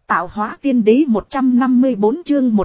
Tạo hóa tiên đế 154 chương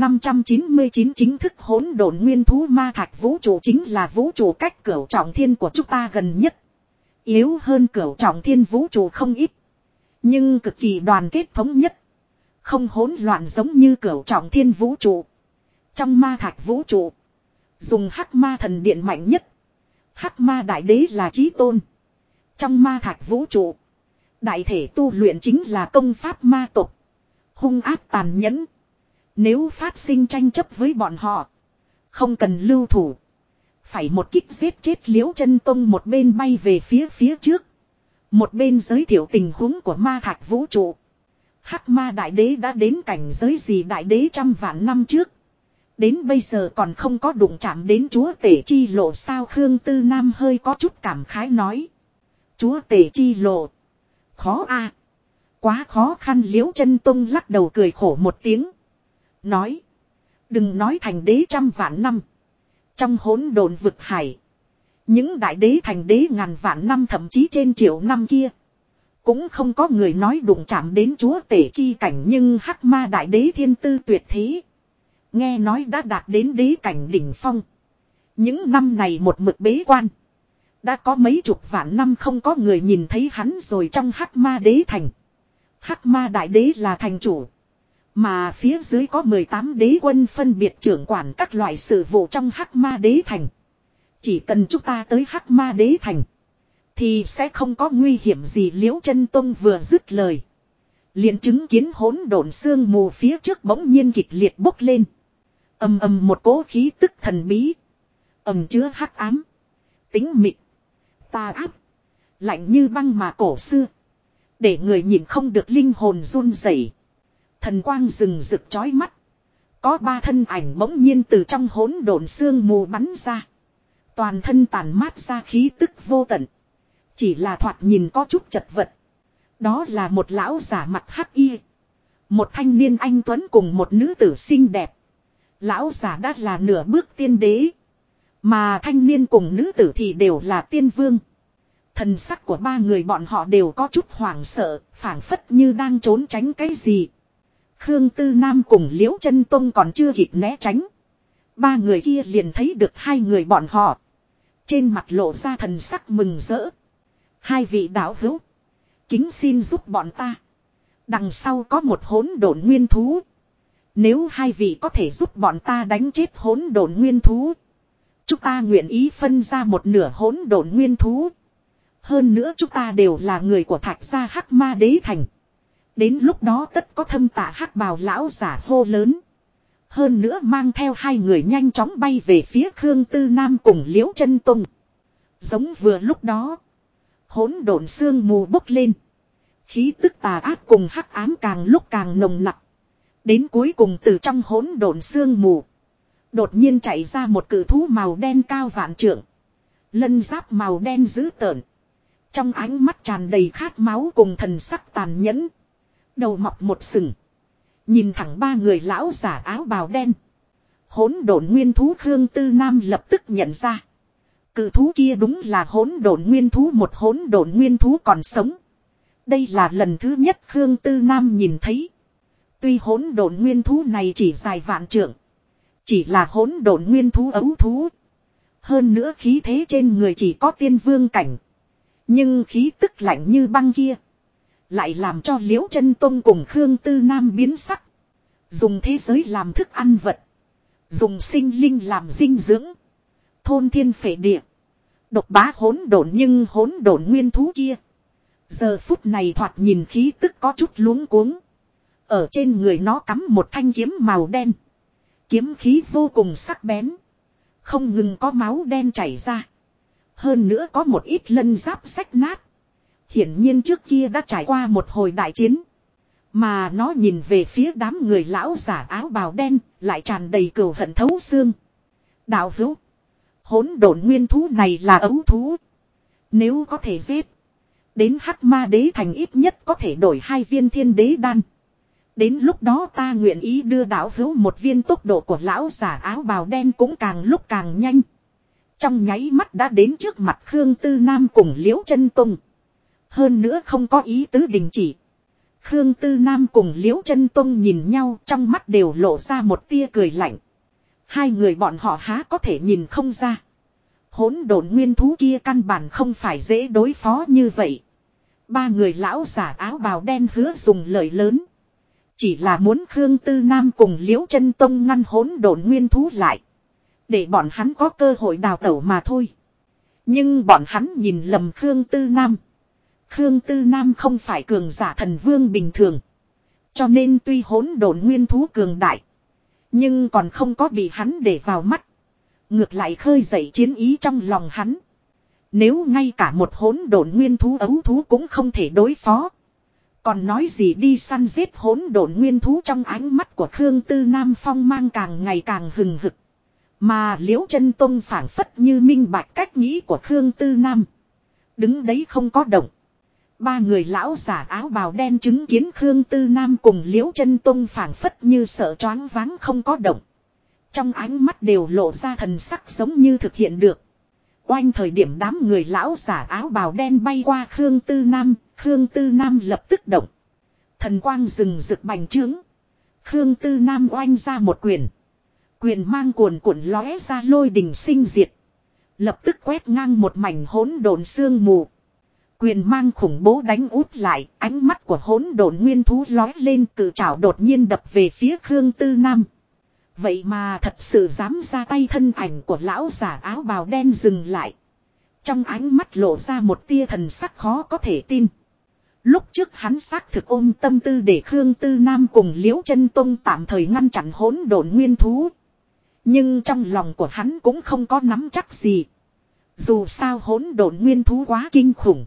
1599 chính thức hỗn độn nguyên thú ma thạch vũ trụ chính là vũ trụ cách cửu trọng thiên của chúng ta gần nhất. Yếu hơn cửu trọng thiên vũ trụ không ít. Nhưng cực kỳ đoàn kết thống nhất. Không hỗn loạn giống như cửu trọng thiên vũ trụ. Trong ma thạch vũ trụ. Dùng hắc ma thần điện mạnh nhất. Hắc ma đại đế là chí tôn. Trong ma thạch vũ trụ. Đại thể tu luyện chính là công pháp ma tộc. Hung ác tàn nhẫn. Nếu phát sinh tranh chấp với bọn họ. Không cần lưu thủ. Phải một kích giết chết Liễu Chân Tông, một bên bay về phía trước. Một bên giới thiệu tình huống của ma thạch vũ trụ. Hắc ma đại đế đã đến cảnh giới gì đại đế trăm vạn năm trước. Đến bây giờ còn không có đụng chạm đến chúa tể chi lộ sao. Khương Tư Nam hơi có chút cảm khái nói. Chúa tể chi lộ. Khó a, quá khó khăn. Liễu Chân Tông lắc đầu cười khổ một tiếng. Nói. Đừng nói thành đế trăm vạn năm. Trong hỗn độn vực hải. Những đại đế thành đế ngàn vạn năm thậm chí trên triệu năm kia. Cũng không có người nói đụng chạm đến chúa tể chi cảnh. Nhưng hắc ma đại đế thiên tư tuyệt thế. Nghe nói đã đạt đến đế cảnh đỉnh phong. Những năm này một mực bế quan. Đã có mấy chục vạn năm không có người nhìn thấy hắn rồi. Trong hắc ma đế thành. Hắc ma đại đế là thành chủ. Mà phía dưới có 18 đế quân phân biệt trưởng quản các loại sự vụ trong hắc ma đế thành. Chỉ cần chúng ta tới hắc ma đế thành. Thì sẽ không có nguy hiểm gì. Liễu Chân Tông vừa dứt lời. Liền chứng kiến hỗn độn sương mù phía trước bỗng nhiên kịch liệt bốc lên. Ầm ầm một cỗ khí tức thần bí. Ầm chứa hắc ám. Tính mịt. Tà áp. Lạnh như băng mà cổ xưa. Để người nhìn không được linh hồn run rẩy. Thần quang rừng rực chói mắt. Có 3 thân ảnh bỗng nhiên từ trong hỗn độn sương mù bắn ra. Toàn thân tản mát ra khí tức vô tận. Chỉ là thoạt nhìn có chút chật vật. Đó là một lão giả mặt hắc y. Một thanh niên anh tuấn cùng một nữ tử xinh đẹp. Lão giả đã là nửa bước tiên đế. Mà thanh niên cùng nữ tử thì đều là tiên vương. Thần sắc của 3 người bọn họ đều có chút hoảng sợ, phảng phất như đang trốn tránh cái gì. Khương Tư Nam cùng Liễu Chân Tông còn chưa kịp né tránh. 3 người kia liền thấy được 2 người bọn họ. Trên mặt lộ ra thần sắc mừng rỡ. 2 vị đạo hữu. Kính xin giúp bọn ta. Đằng sau có một hỗn độn nguyên thú. Nếu 2 vị có thể giúp bọn ta đánh chết hỗn độn nguyên thú. Chúng ta nguyện ý phân ra một nửa hỗn độn nguyên thú. Hơn nữa chúng ta đều là người của Thạch gia hắc ma đế thành. Đến lúc đó tất có thâm tạ hắc bào lão giả hô lớn. Hơn nữa mang theo 2 người nhanh chóng bay về phía Khương Tư Nam cùng Liễu Chân Tông. Giống vừa lúc đó. Hỗn độn sương mù bốc lên. Khí tức tà ác cùng hắc ám càng lúc càng nồng nặc. Đến cuối cùng từ trong hỗn độn sương mù. Đột nhiên chạy ra một cự thú màu đen cao vạn trượng. Lân giáp màu đen dữ tợn. Trong ánh mắt tràn đầy khát máu cùng thần sắc tàn nhẫn. Đầu mọc một sừng. Nhìn thẳng 3 người lão giả áo bào đen. Hỗn độn nguyên thú Khương Tư Nam lập tức nhận ra. Cự thú kia đúng là hỗn độn nguyên thú, một hỗn độn nguyên thú còn sống. Đây là lần thứ nhất Khương Tư Nam nhìn thấy. Tuy hỗn độn nguyên thú này chỉ dài vạn trượng. Chỉ là hỗn độn nguyên thú ấu thú. Hơn nữa khí thế trên người chỉ có tiên vương cảnh. Nhưng khí tức lạnh như băng kia. Lại làm cho Liễu Chân Tông cùng Khương Tư Nam biến sắc. Dùng thế giới làm thức ăn vật. Dùng sinh linh làm dinh dưỡng. Thôn thiên phệ địa. Độc bá hỗn độn nhưng hỗn độn nguyên thú kia. Giờ phút này thoạt nhìn khí tức có chút luống cuống. Ở trên người nó cắm một thanh kiếm màu đen. Kiếm khí vô cùng sắc bén. Không ngừng có máu đen chảy ra. Hơn nữa có một ít lân giáp rách nát. Hiển nhiên trước kia đã trải qua một hồi đại chiến. Mà nó nhìn về phía đám người lão giả áo bào đen. Lại tràn đầy cừu hận thấu xương. Đạo hữu. Hỗn độn nguyên thú này là ấu thú. Nếu có thể giết. Đến hắc ma đế thành ít nhất có thể đổi 2 viên thiên đế đan. Đến lúc đó ta nguyện ý đưa đạo hữu một viên. Tốc độ của lão giả áo bào đen cũng càng lúc càng nhanh. Trong nháy mắt đã đến trước mặt Khương Tư Nam cùng Liễu Chân Tông. Hơn nữa không có ý tứ đình chỉ. Khương Tư Nam cùng Liễu Chân Tông nhìn nhau, trong mắt đều lộ ra một tia cười lạnh. Hai người bọn họ há có thể nhìn không ra. Hỗn độn nguyên thú kia căn bản không phải dễ đối phó như vậy. Ba người lão giả áo bào đen hứa dùng lời lớn. Chỉ là muốn Khương Tư Nam cùng Liễu Chân Tông ngăn hỗn độn nguyên thú lại. Để bọn hắn có cơ hội đào tẩu mà thôi. Nhưng bọn hắn nhìn lầm Khương Tư Nam. Khương Tư Nam không phải cường giả thần vương bình thường. Cho nên tuy hỗn độn nguyên thú cường đại. Nhưng còn không có bị hắn để vào mắt. Ngược lại khơi dậy chiến ý trong lòng hắn. Nếu ngay cả một hỗn độn nguyên thú ấu thú cũng không thể đối phó. Còn nói gì đi săn giết hỗn độn nguyên thú, trong ánh mắt của Khương Tư Nam phong mang càng ngày càng hừng hực. Mà Liễu Chân Tông phảng phất như minh bạch cách nghĩ của Khương Tư Nam. Đứng đấy không có động. Ba người lão giả áo bào đen chứng kiến Khương Tư Nam cùng Liễu Chân Tông phảng phất như sợ choáng váng không có động. Trong ánh mắt đều lộ ra thần sắc giống như thực hiện được. Oanh thời điểm đám người lão giả áo bào đen bay qua Khương Tư Nam lập tức động. Thần quang rừng rực bành trướng. Khương Tư Nam oanh ra một quyền. Quyền mang cuồn cuộn lóe ra lôi đình sinh diệt. Lập tức quét ngang một mảnh hỗn độn sương mù. Quyền mang khủng bố đánh út lại, ánh mắt của hỗn độn nguyên thú lóe lên, cự trảo đột nhiên đập về phía Khương Tư Nam. Vậy mà thật sự dám ra tay, thân ảnh của lão giả áo bào đen dừng lại. Trong ánh mắt lộ ra một tia thần sắc khó có thể tin. Lúc trước hắn xác thực ôm tâm tư để Khương Tư Nam cùng Liễu Chân Tông tạm thời ngăn chặn hỗn độn nguyên thú. Nhưng trong lòng của hắn cũng không có nắm chắc gì. Dù sao hỗn độn nguyên thú quá kinh khủng.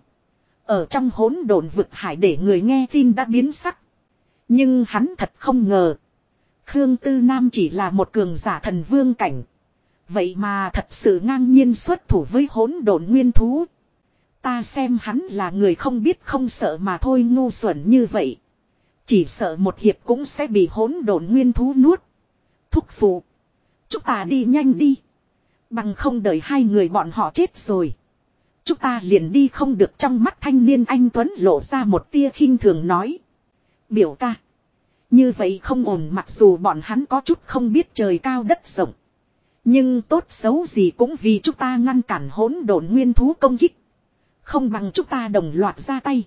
Ở trong hỗn độn vực hải để người nghe tin đã biến sắc. Nhưng hắn thật không ngờ. Khương Tư Nam chỉ là một cường giả thần vương cảnh. Vậy mà thật sự ngang nhiên xuất thủ với hỗn độn nguyên thú. Ta xem hắn là người không biết không sợ mà thôi, ngu xuẩn như vậy. Chỉ sợ một hiệp cũng sẽ bị hỗn độn nguyên thú nuốt. Thúc phụ. Chúng ta đi nhanh đi. Bằng không đợi hai người bọn họ chết rồi. Chúng ta liền đi không được. Trong mắt thanh niên anh Tuấn lộ ra một tia khinh thường nói. Biểu ca. Như vậy không ổn, mặc dù bọn hắn có chút không biết trời cao đất rộng. Nhưng tốt xấu gì cũng vì chúng ta ngăn cản hỗn độn nguyên thú công kích. Không bằng chúng ta đồng loạt ra tay.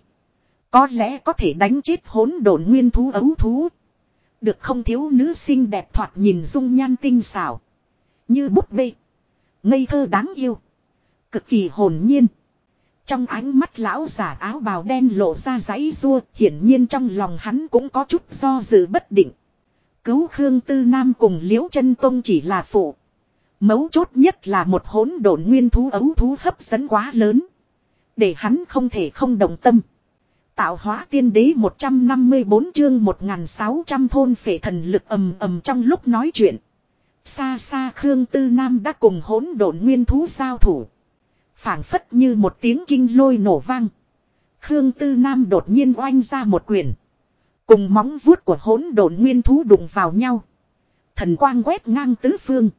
Có lẽ có thể đánh chết hỗn độn nguyên thú ấu thú. Được không? Thiếu nữ xinh đẹp thoạt nhìn dung nhan tinh xảo. Như búp bê. Ngây thơ đáng yêu. Cực kỳ hồn nhiên. Trong ánh mắt lão giả áo bào đen lộ ra giãy giụa, hiển nhiên trong lòng hắn cũng có chút do dự bất định. Cứu Khương Tư Nam cùng Liễu Chân Tông chỉ là phụ. Mấu chốt nhất là một hỗn độn nguyên thú ấu thú hấp dẫn quá lớn. Để hắn không thể không động tâm. Tạo hóa tiên đế 154 chương 1600 thôn phệ thần lực ầm ầm trong lúc nói chuyện. Xa xa Khương Tư Nam đã cùng hỗn độn nguyên thú giao thủ. Phảng phất như một tiếng kinh lôi nổ vang. Khương Tư Nam đột nhiên oanh ra một quyền. Cùng móng vuốt của hỗn độn nguyên thú đụng vào nhau. Thần quang quét ngang tứ phương.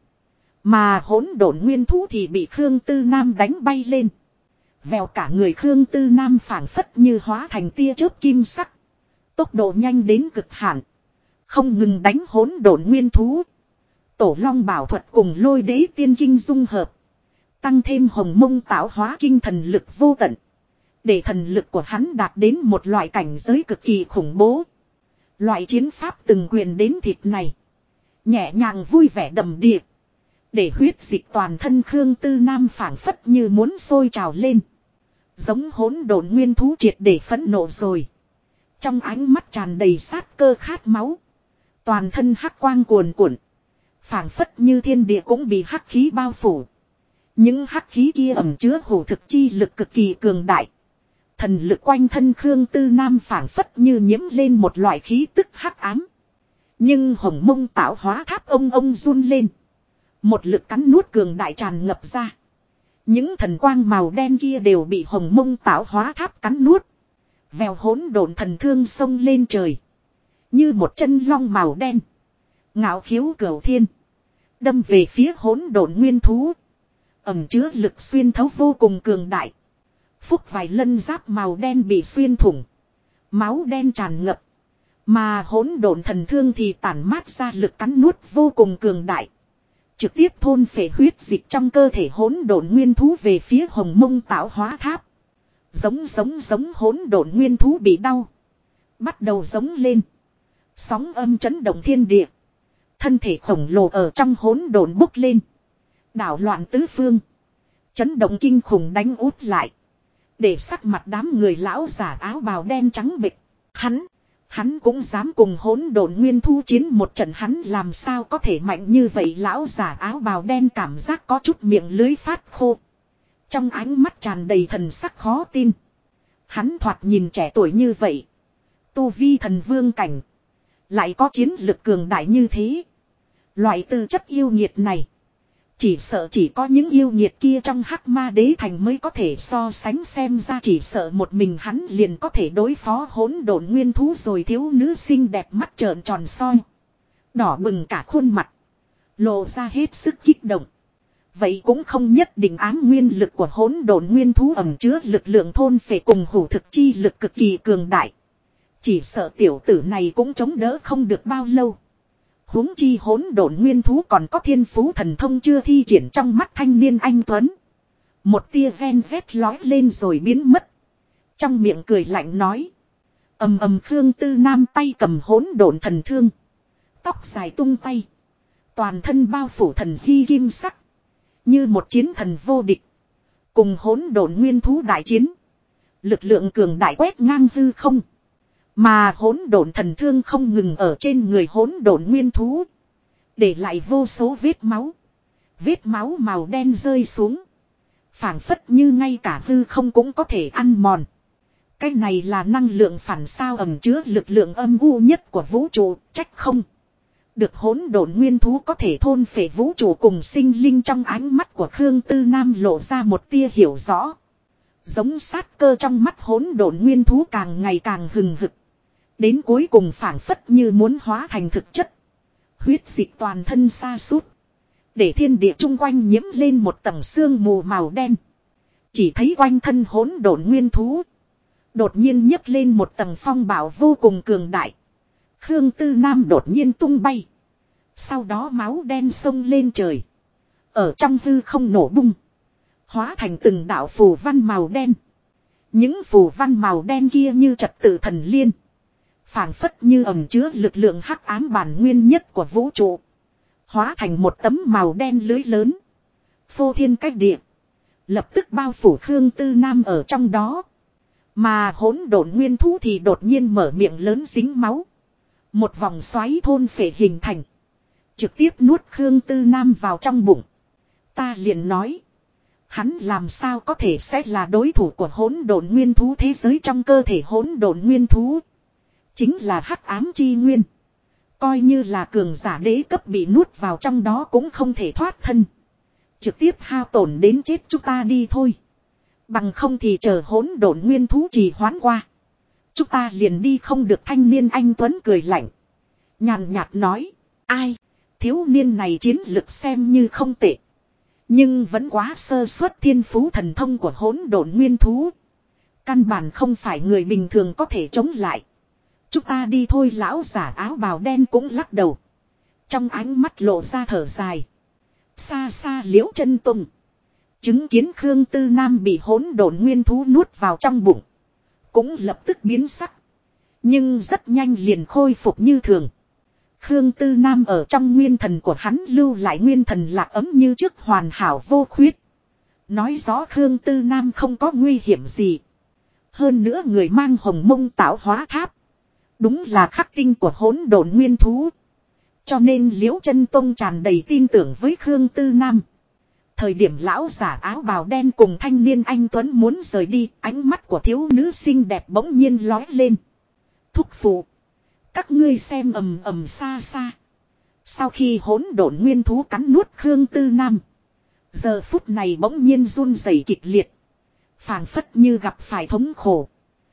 Mà hỗn độn nguyên thú thì bị Khương Tư Nam đánh bay lên. Vèo cả người Khương Tư Nam phảng phất như hóa thành tia chớp kim sắc. Tốc độ nhanh đến cực hạn. Không ngừng đánh hỗn độn nguyên thú. Tổ Long bảo thuật cùng Lôi Đế tiên kinh dung hợp. Tăng thêm Hồng Mông tạo hóa kinh thần lực vô tận. Để thần lực của hắn đạt đến một loại cảnh giới cực kỳ khủng bố. Loại chiến pháp từng quyền đến thịt này. Nhẹ nhàng vui vẻ đầm đìa. Để huyết dịch toàn thân Khương Tư Nam phảng phất như muốn sôi trào lên. Giống hỗn độn nguyên thú triệt để phẫn nộ rồi. Trong ánh mắt tràn đầy sát cơ khát máu. Toàn thân hắc quang cuồn cuộn. Phảng phất như thiên địa cũng bị hắc khí bao phủ. Những hắc khí kia ẩn chứa hổ thực chi lực cực kỳ cường đại. Thần lực quanh thân Khương Tư Nam phảng phất như nhiễm lên một loại khí tức hắc ám. Nhưng Hồng Mông tạo hóa tháp ông run lên. Một lực cắn nuốt cường đại tràn ngập ra. Những thần quang màu đen kia đều bị Hồng Mông tạo hóa tháp cắn nuốt. Vèo hỗn độn thần thương xông lên trời. Như một chân long màu đen. Ngạo khiếu cửu thiên. Đâm về phía hỗn độn nguyên thú. Ẩm chứa lực xuyên thấu vô cùng cường đại. Phúc vài lân giáp màu đen bị xuyên thủng. Máu đen tràn ngập. Mà hỗn độn thần thương thì tản mát ra lực cắn nuốt vô cùng cường đại. Trực tiếp thôn phệ huyết dịch trong cơ thể hỗn độn nguyên thú về phía Hồng Mông tạo hóa tháp. Giống hỗn độn nguyên thú bị đau. Bắt đầu giống lên. Sóng âm chấn động thiên địa. Thân thể khổng lồ ở trong hỗn độn bốc lên. Đảo loạn tứ phương. Chấn động kinh khủng đánh út lại. Để sắc mặt đám người lão giả áo bào đen trắng bệch. Hắn cũng dám cùng hỗn độn nguyên thú chiến một trận, hắn làm sao có thể mạnh như vậy. Lão giả áo bào đen cảm giác có chút miệng lưới phát khô. Trong ánh mắt tràn đầy thần sắc khó tin. Hắn thoạt nhìn trẻ tuổi như vậy. Tu vi thần vương cảnh. Lại có chiến lực cường đại như thế. Loại tư chất yêu nghiệt này. Chỉ sợ chỉ có những yêu nghiệt kia trong Hắc Ma Đế Thành mới có thể so sánh, xem ra chỉ sợ một mình hắn liền có thể đối phó hỗn độn nguyên thú rồi. Thiếu nữ xinh đẹp mắt trợn tròn soi. Đỏ bừng cả khuôn mặt. Lộ ra hết sức kích động. Vậy cũng không nhất định, ám nguyên lực của hỗn độn nguyên thú ẩn chứa lực lượng thôn phệ cùng hủ thực chi lực cực kỳ cường đại. Chỉ sợ tiểu tử này cũng chống đỡ không được bao lâu. Huống chi hỗn độn nguyên thú còn có thiên phú thần thông chưa thi triển. Trong mắt thanh niên anh tuấn, một tia ven vét lói lên rồi biến mất. Trong miệng cười lạnh nói. Khương Tư Nam tay cầm hỗn độn thần thương. Tóc dài tung tay. Toàn thân bao phủ thần hy kim sắc. Như một chiến thần vô địch. Cùng hỗn độn nguyên thú đại chiến. Lực lượng cường đại quét ngang hư không. Mà hỗn độn thần thương không ngừng ở trên người hỗn độn nguyên thú. Để lại vô số vết máu. Vết máu màu đen rơi xuống. Phảng phất như ngay cả hư không cũng có thể ăn mòn. Cái này là năng lượng phản sao ẩn chứa lực lượng âm u nhất của vũ trụ, trách không được hỗn độn nguyên thú có thể thôn phệ vũ trụ cùng sinh linh. Trong ánh mắt của Khương Tư Nam lộ ra một tia hiểu rõ. Giống sát cơ trong mắt hỗn độn nguyên thú càng ngày càng hừng hực. Đến cuối cùng phảng phất như muốn hóa thành thực chất. Huyết dịch toàn thân sa sút. Để thiên địa chung quanh nhiễm lên một tầng sương mù màu đen. Chỉ thấy quanh thân hỗn độn nguyên thú. Đột nhiên nhấc lên một tầng phong bạo vô cùng cường đại. Khương Tư Nam đột nhiên tung bay. Sau đó máu đen sông lên trời. Ở trong hư không nổ bung. Hóa thành từng đạo phù văn màu đen. Những phù văn màu đen kia như trật tự thần liên. Phảng phất như ẩn chứa lực lượng hắc ám bản nguyên nhất của vũ trụ. Hóa thành một tấm màu đen lưới lớn. Phô thiên cách địa. Lập tức bao phủ Khương Tư Nam ở trong đó. Mà hỗn độn nguyên thú thì đột nhiên mở miệng lớn dính máu. Một vòng xoáy thôn phệ hình thành. Trực tiếp nuốt Khương Tư Nam vào trong bụng. Ta liền nói. Hắn làm sao có thể sẽ là đối thủ của hỗn độn nguyên thú. Thế giới trong cơ thể hỗn độn nguyên thú chính là hắc ám chi nguyên. Coi như là cường giả đế cấp bị nuốt vào trong đó cũng không thể thoát thân. Trực tiếp hao tổn đến chết chúng ta đi thôi. Bằng không thì chờ hỗn độn nguyên thú trì hoãn qua. Chúng ta liền đi không được. Thanh niên anh tuấn cười lạnh. Nhàn nhạt nói. Ai? Thiếu niên này chiến lực xem như không tệ. Nhưng vẫn quá sơ suất. Thiên phú thần thông của hỗn độn nguyên thú. Căn bản không phải người bình thường có thể chống lại. Chúng ta đi thôi. Lão giả áo bào đen cũng lắc đầu. Trong ánh mắt lộ ra thở dài. Xa xa Liễu Chân Tùng. Chứng kiến Khương Tư Nam bị hỗn độn nguyên thú nuốt vào trong bụng. Cũng lập tức biến sắc. Nhưng rất nhanh liền khôi phục như thường. Khương Tư Nam ở trong nguyên thần của hắn lưu lại nguyên thần lạc ấm như trước hoàn hảo vô khuyết. Nói rõ Khương Tư Nam không có nguy hiểm gì. Hơn nữa người mang Hồng Mông tạo hóa tháp. Đúng là khắc tinh của hỗn độn nguyên thú. Cho nên Liễu Chân Tông tràn đầy tin tưởng với Khương Tư Nam. Thời điểm lão giả áo bào đen cùng thanh niên anh tuấn muốn rời đi, ánh mắt của thiếu nữ xinh đẹp bỗng nhiên lói lên. Thúc phụ, các ngươi xem xa xa. Sau khi hỗn độn nguyên thú cắn nuốt Khương Tư Nam, giờ phút này bỗng nhiên run rẩy kịch liệt, phảng phất như gặp phải thống khổ,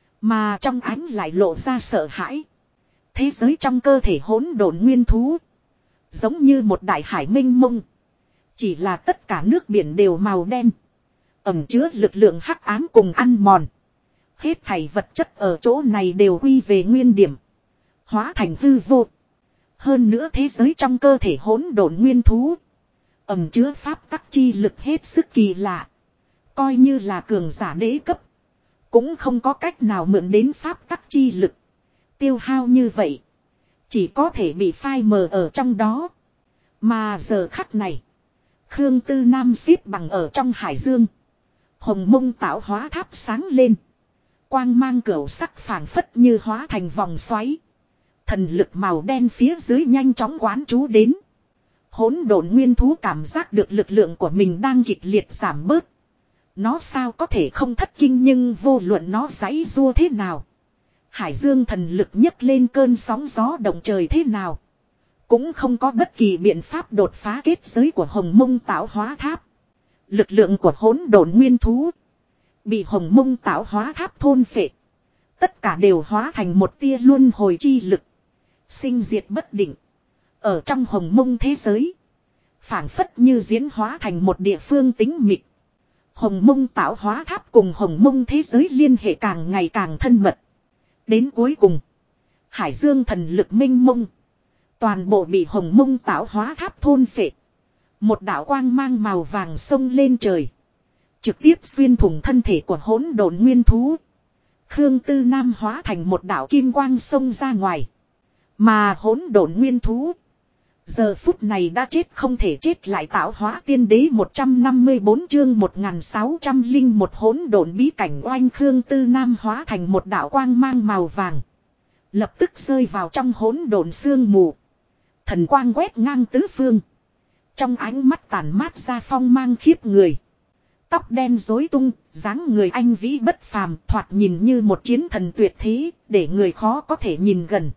mà trong ánh lại lộ ra sợ hãi. Thế giới trong cơ thể hỗn độn nguyên thú, giống như một đại hải mênh mông. Chỉ là tất cả nước biển đều màu đen. Ẩm chứa lực lượng hắc ám cùng ăn mòn. Hết thảy vật chất ở chỗ này đều quy về nguyên điểm. Hóa thành hư vô. Hơn nữa thế giới trong cơ thể hỗn độn nguyên thú. Ẩm chứa pháp tắc chi lực hết sức kỳ lạ. Coi như là cường giả đế cấp. Cũng không có cách nào mượn đến pháp tắc chi lực. Tiêu hao như vậy. Chỉ có thể bị phai mờ ở trong đó. Mà giờ khắc này. Khương Tư Nam xếp bằng ở trong hải dương. Hồng mông tạo hóa tháp sáng lên. Quang mang cửu sắc phảng phất như hóa thành vòng xoáy. Thần lực màu đen phía dưới nhanh chóng quán trú đến. Hỗn độn nguyên thú cảm giác được lực lượng của mình đang kịch liệt giảm bớt. Nó sao có thể không thất kinh, nhưng vô luận nó giãy giụa thế nào. Hải dương thần lực nhấc lên cơn sóng gió động trời thế nào. Cũng không có bất kỳ biện pháp đột phá kết giới của hồng mông tạo hóa tháp. Lực lượng của hỗn độn nguyên thú. Bị hồng mông tạo hóa tháp thôn phệ. Tất cả đều hóa thành một tia luân hồi chi lực. Sinh diệt bất định. Ở trong hồng mông thế giới. Phảng phất như diễn hóa thành một địa phương tĩnh mịch. Hồng mông tạo hóa tháp cùng hồng mông thế giới liên hệ càng ngày càng thân mật. Đến cuối cùng. Hải dương thần lực minh mông. Toàn bộ bị hồng mông tạo hóa tháp thôn phệ. Một đạo quang mang màu vàng sông lên trời. Trực tiếp xuyên thủng thân thể của hỗn độn nguyên thú. Khương Tư Nam hóa thành một đạo kim quang sông ra ngoài. Mà hỗn độn nguyên thú. Giờ phút này đã chết không thể chết lại, tạo hóa tiên đế 154 chương 1601 hỗn độn bí cảnh oanh. Khương Tư Nam hóa thành một đạo quang mang màu vàng. Lập tức rơi vào trong hỗn độn sương mù. Thần quang quét ngang tứ phương. Trong ánh mắt tàn mát ra phong mang khiếp người. Tóc đen rối tung, dáng người anh vĩ bất phàm, thoạt nhìn như một chiến thần tuyệt thế, để người khó có thể nhìn gần.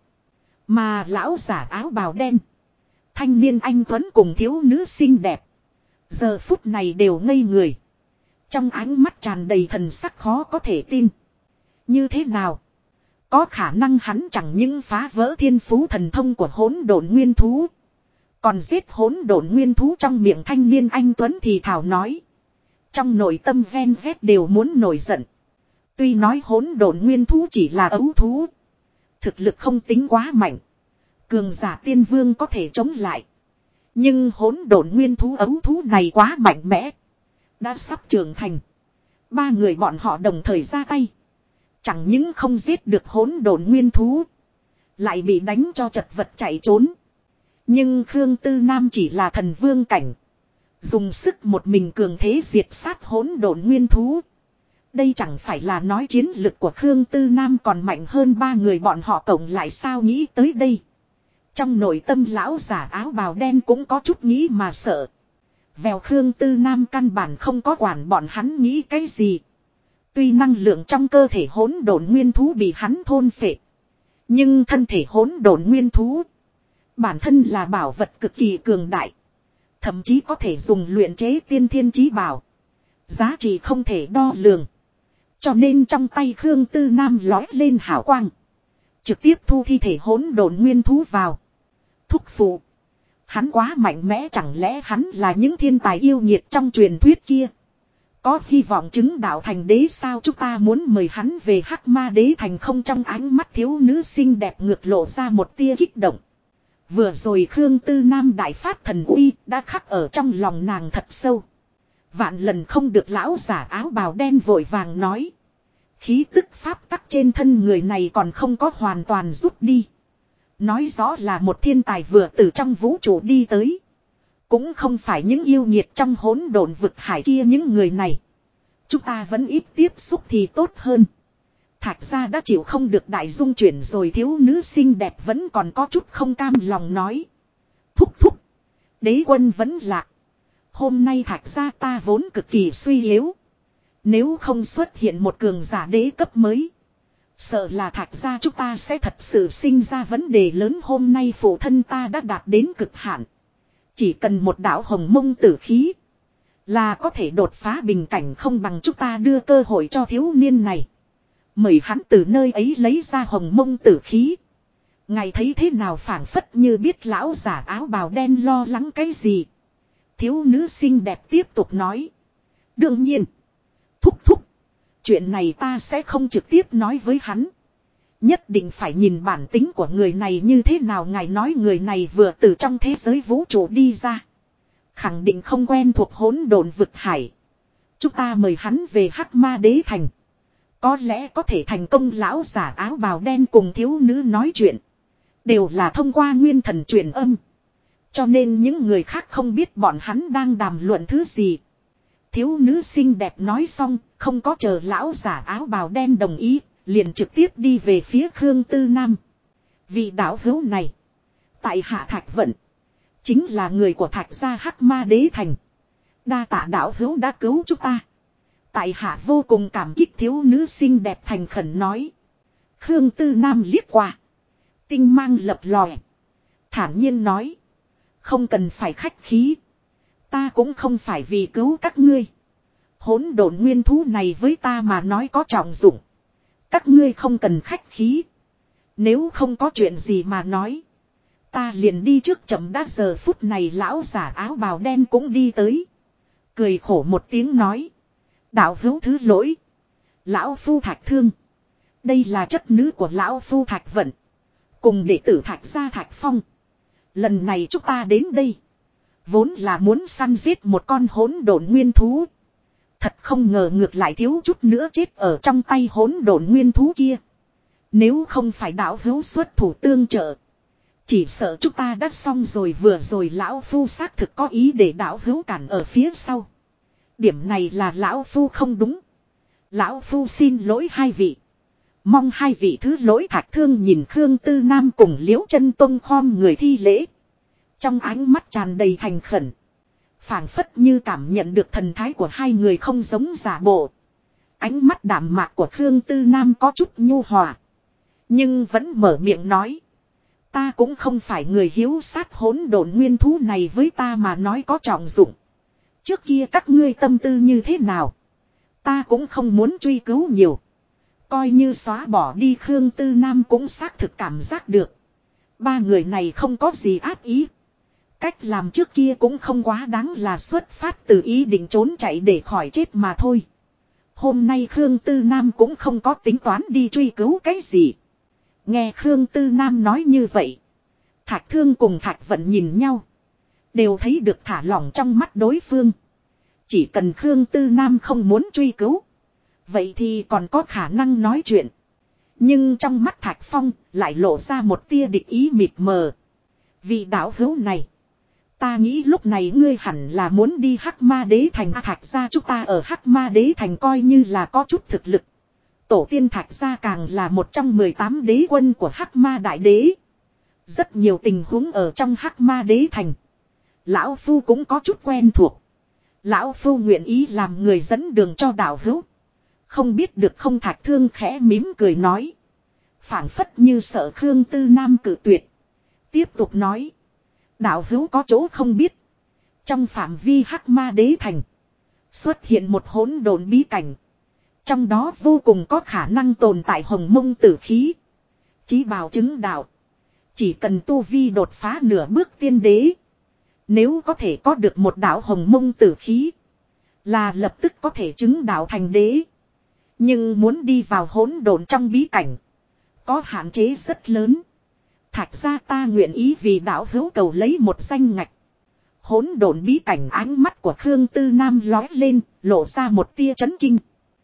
Mà lão giả áo bào đen, thanh niên anh tuấn cùng thiếu nữ xinh đẹp, giờ phút này đều ngây người. Trong ánh mắt tràn đầy thần sắc khó có thể tin. Như thế nào? Có khả năng hắn chẳng những phá vỡ thiên phú thần thông của hỗn độn nguyên thú, còn giết hỗn độn nguyên thú. Trong miệng thanh niên anh tuấn thì thảo nói. Trong nội tâm ven vét đều muốn nổi giận. Tuy nói hỗn độn nguyên thú chỉ là ấu thú, thực lực không tính quá mạnh, cường giả tiên vương có thể chống lại. Nhưng hỗn độn nguyên thú ấu thú này quá mạnh mẽ, đã sắp trưởng thành. Ba người bọn họ đồng thời ra tay, chẳng những không giết được hỗn độn nguyên thú, lại bị đánh cho chật vật chạy trốn. Nhưng Khương Tư Nam chỉ là thần vương cảnh, dùng sức một mình cường thế diệt sát hỗn độn nguyên thú. Đây chẳng phải là nói chiến lực của Khương Tư Nam còn mạnh hơn ba người bọn họ cộng lại sao? Nghĩ tới đây, trong nội tâm lão giả áo bào đen cũng có chút nghĩ mà sợ. Vèo, Khương Tư Nam căn bản không có quản bọn hắn nghĩ cái gì. Tuy năng lượng trong cơ thể hỗn độn nguyên thú bị hắn thôn phệ, nhưng thân thể hỗn độn nguyên thú bản thân là bảo vật cực kỳ cường đại. Thậm chí có thể dùng luyện chế tiên thiên chí bảo. Giá trị không thể đo lường. Cho nên trong tay Khương Tư Nam lói lên hào quang. Trực tiếp thu thi thể hỗn độn nguyên thú vào. Thúc phụ. Hắn quá mạnh mẽ, chẳng lẽ hắn là những thiên tài yêu nghiệt trong truyền thuyết kia? Có hy vọng chứng đạo thành đế sao? Chúng ta muốn mời hắn về Hắc Ma Đế thành không? Trong ánh mắt thiếu nữ xinh đẹp ngược lộ ra một tia kích động. Vừa rồi Khương Tư Nam đại phát thần uy đã khắc ở trong lòng nàng thật sâu. Vạn lần không được. Lão giả áo bào đen vội vàng nói. Khí tức pháp tắc trên thân người này còn không có hoàn toàn rút đi. Nói rõ là một thiên tài vừa từ trong vũ trụ đi tới. Cũng không phải những yêu nghiệt trong hỗn độn vực hải kia. Những người này chúng ta vẫn ít tiếp xúc thì tốt hơn. Thạch gia đã chịu không được đại dung chuyển rồi. Thiếu nữ xinh đẹp vẫn còn có chút không cam lòng nói. Thúc thúc, đế quân vẫn lạc. Hôm nay Thạch gia ta vốn cực kỳ suy yếu. Nếu không xuất hiện một cường giả đế cấp mới, sợ là Thạch gia chúng ta sẽ thật sự sinh ra vấn đề lớn. Hôm nay phụ thân ta đã đạt đến cực hạn. Chỉ cần một đạo hồng mông tử khí là có thể đột phá bình cảnh. Không bằng chúng ta đưa cơ hội cho thiếu niên này, mời hắn từ nơi ấy lấy ra hồng mông tử khí. Ngài thấy thế nào? Phảng phất như biết lão giả áo bào đen lo lắng cái gì. Thiếu nữ xinh đẹp tiếp tục nói. Đương nhiên, thúc thúc, Chuyện này ta sẽ không trực tiếp nói với hắn. Nhất định phải nhìn bản tính của người này như thế nào. Ngài nói người này vừa từ trong thế giới vũ trụ đi ra. Khẳng định không quen thuộc hỗn độn vực hải. Chúng ta mời hắn về Hắc Ma Đế Thành. Có lẽ có thể thành công. Lão giả áo bào đen cùng thiếu nữ nói chuyện. Đều là thông qua nguyên thần truyền âm. Cho nên những người khác không biết bọn hắn đang đàm luận thứ gì. Thiếu nữ xinh đẹp nói xong, không có chờ lão giả áo bào đen đồng ý, liền trực tiếp đi về phía Khương Tư Nam. Vị đạo hữu này, tại Hạ Thạch Vận, chính là người của Thạch gia Hắc Ma Đế Thành. Đa tạ đạo hữu đã cứu chúng ta. Tại Hạ vô cùng cảm kích, thiếu nữ xinh đẹp thành khẩn nói. Khương Tư Nam liếc qua, tinh mang lập lòe, thản nhiên nói. Không cần phải khách khí. Ta cũng không phải vì cứu các ngươi. Hỗn độn nguyên thú này với ta mà nói có trọng dụng. Các ngươi không cần khách khí. Nếu không có chuyện gì mà nói, ta liền đi trước. Chậm đã. Giờ phút này lão giả áo bào đen cũng đi tới. Cười khổ một tiếng nói. Đạo hữu thứ lỗi. Lão phu Thạch Thương. Đây là chất nữ của lão phu Thạch Vận. Cùng đệ tử Thạch gia Thạch Phong. Lần này chúng ta đến đây. Vốn là muốn săn giết một con hỗn độn nguyên thú. Thật không ngờ ngược lại thiếu chút nữa chết ở trong tay hỗn độn nguyên thú kia. Nếu không phải đạo hữu xuất thủ tương trợ, chỉ sợ chúng ta đã xong rồi. Vừa rồi lão phu xác thực có ý để đạo hữu cản ở phía sau. Điểm này là lão phu không đúng. Lão phu xin lỗi hai vị. Mong hai vị thứ lỗi. Thạch Thương nhìn Khương Tư Nam cùng Liễu Chân Tông khom người thi lễ. Trong ánh mắt tràn đầy thành khẩn. Phảng phất như cảm nhận được thần thái của hai người không giống giả bộ. Ánh mắt đạm mạc của Khương Tư Nam có chút nhu hòa. Nhưng vẫn mở miệng nói. Ta cũng không phải người hiếu sát. Hỗn độn nguyên thú này với ta mà nói có trọng dụng. Trước kia các ngươi tâm tư như thế nào, ta cũng không muốn truy cứu nhiều. Coi như xóa bỏ đi. Khương Tư Nam cũng xác thực cảm giác được. Ba người này không có gì ác ý. Cách làm trước kia cũng không quá đáng, là xuất phát từ ý định trốn chạy để khỏi chết mà thôi. Hôm nay Khương Tư Nam cũng không có tính toán đi truy cứu cái gì. Nghe Khương Tư Nam nói như vậy, Thạch Thương cùng Thạch Vận nhìn nhau, đều thấy được thả lỏng trong mắt đối phương. Chỉ cần Khương Tư Nam không muốn truy cứu, vậy thì còn có khả năng nói chuyện. Nhưng trong mắt Thạch Phong lại lộ ra một tia địch ý mịt mờ. Vị đạo hữu này, ta nghĩ lúc này ngươi hẳn là muốn đi Hắc Ma Đế Thành. Thạch gia chúng ta ở Hắc Ma Đế Thành coi như là có chút thực lực. Tổ tiên Thạch gia càng là một trong 18 đế quân của Hắc Ma Đại Đế. Rất nhiều tình huống ở trong Hắc Ma Đế Thành, lão phu cũng có chút quen thuộc. Lão phu nguyện ý làm người dẫn đường cho đạo hữu. Không biết được không? Thạch Thương khẽ mím cười nói. Phảng phất như sợ Khương Tư Nam cự tuyệt. Tiếp tục nói. Đạo hữu có chỗ không biết. Trong phạm vi Hắc Ma Đế Thành xuất hiện một hỗn độn bí cảnh. Trong đó vô cùng có khả năng tồn tại hồng mông tử khí. Chí bảo chứng đạo. Chỉ cần tu vi đột phá nửa bước tiên đế, nếu có thể có được một đạo hồng mông tử khí, là lập tức có thể chứng đạo thành đế. Nhưng muốn đi vào hỗn độn trong bí cảnh, có hạn chế rất lớn. Thạch gia ta nguyện ý vì đạo hữu cầu lấy một danh ngạch. Hỗn độn bí cảnh. Ánh mắt của Khương Tư Nam lóe lên, lộ ra một tia chấn kinh.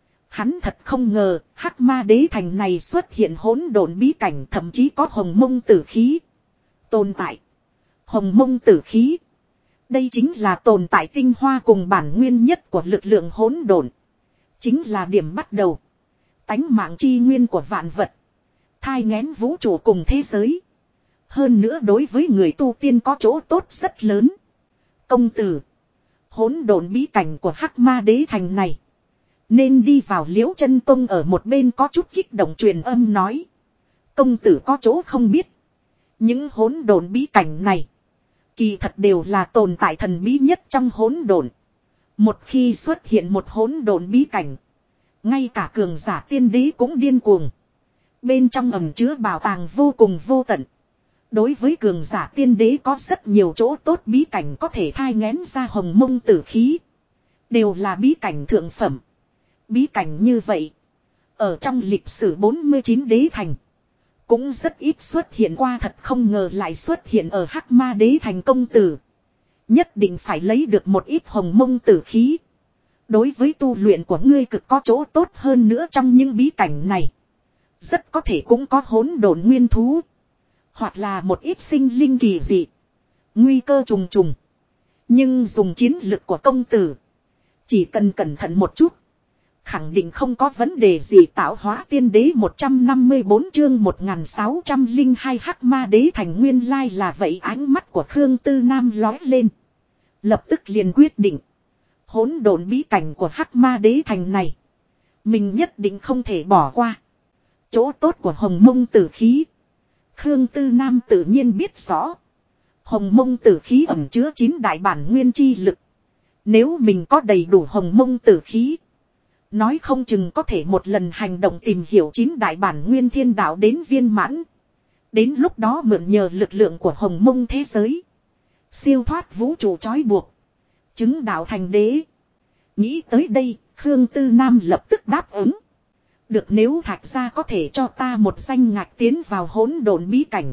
Hắn thật không ngờ Hắc Ma Đế Thành này xuất hiện hỗn độn bí cảnh, thậm chí có hồng mông tử khí tồn tại. Hồng mông tử khí, đây chính là tồn tại tinh hoa cùng bản nguyên nhất của lực lượng hỗn độn, chính là điểm bắt đầu, tánh mạng chi nguyên của vạn vật, thai nghén vũ trụ cùng thế giới. Hơn nữa đối với người tu tiên có chỗ tốt rất lớn. Công tử, hỗn độn bí cảnh của Hắc Ma Đế Thành này nên đi vào. Liễu Chân Tông ở một bên có chút kích động truyền âm nói. Công tử có chỗ không biết. Những hỗn độn bí cảnh này kỳ thật đều là tồn tại thần bí nhất trong hỗn độn. Một khi xuất hiện một hỗn độn bí cảnh, ngay cả cường giả tiên đế cũng điên cuồng. Bên trong ẩn chứa bảo tàng vô cùng vô tận. Đối với cường giả tiên đế có rất nhiều chỗ tốt. Bí cảnh có thể thai nghén ra hồng mông tử khí, đều là bí cảnh thượng phẩm. Bí cảnh như vậy. Ở trong lịch sử 49 đế thành. Cũng rất ít xuất hiện qua, thật không ngờ lại xuất hiện ở Hắc Ma đế thành công tử. Nhất định phải lấy được một ít hồng mông tử khí. Đối với tu luyện của ngươi cực có chỗ tốt hơn nữa trong những bí cảnh này. Rất có thể cũng có hỗn độn nguyên thú. Hoặc là một ít sinh linh kỳ dị. Nguy cơ trùng trùng. Nhưng dùng chiến lực của công tử. Chỉ cần cẩn thận một chút. Khẳng định không có vấn đề gì. Tạo hóa tiên đế 154 chương 1602 Hắc Ma đế thành nguyên lai là vậy. Ánh mắt của Khương Tư Nam lói lên. Lập tức liền quyết định. Hỗn độn bí cảnh của Hắc Ma đế thành này. Mình nhất định không thể bỏ qua. Chỗ tốt của hồng mông tử khí. Khương Tư Nam tự nhiên biết rõ. Hồng mông tử khí ẩn chứa 9 đại bản nguyên chi lực. Nếu mình có đầy đủ hồng mông tử khí. Nói không chừng có thể một lần hành động tìm hiểu 9 đại bản nguyên thiên đạo đến viên mãn. Đến lúc đó mượn nhờ lực lượng của hồng mông thế giới. Siêu thoát vũ trụ trói buộc. Chứng đạo thành đế. Nghĩ tới đây, Khương Tư Nam lập tức đáp ứng. Được, nếu Thạch gia có thể cho ta một danh ngạch tiến vào hỗn độn bí cảnh.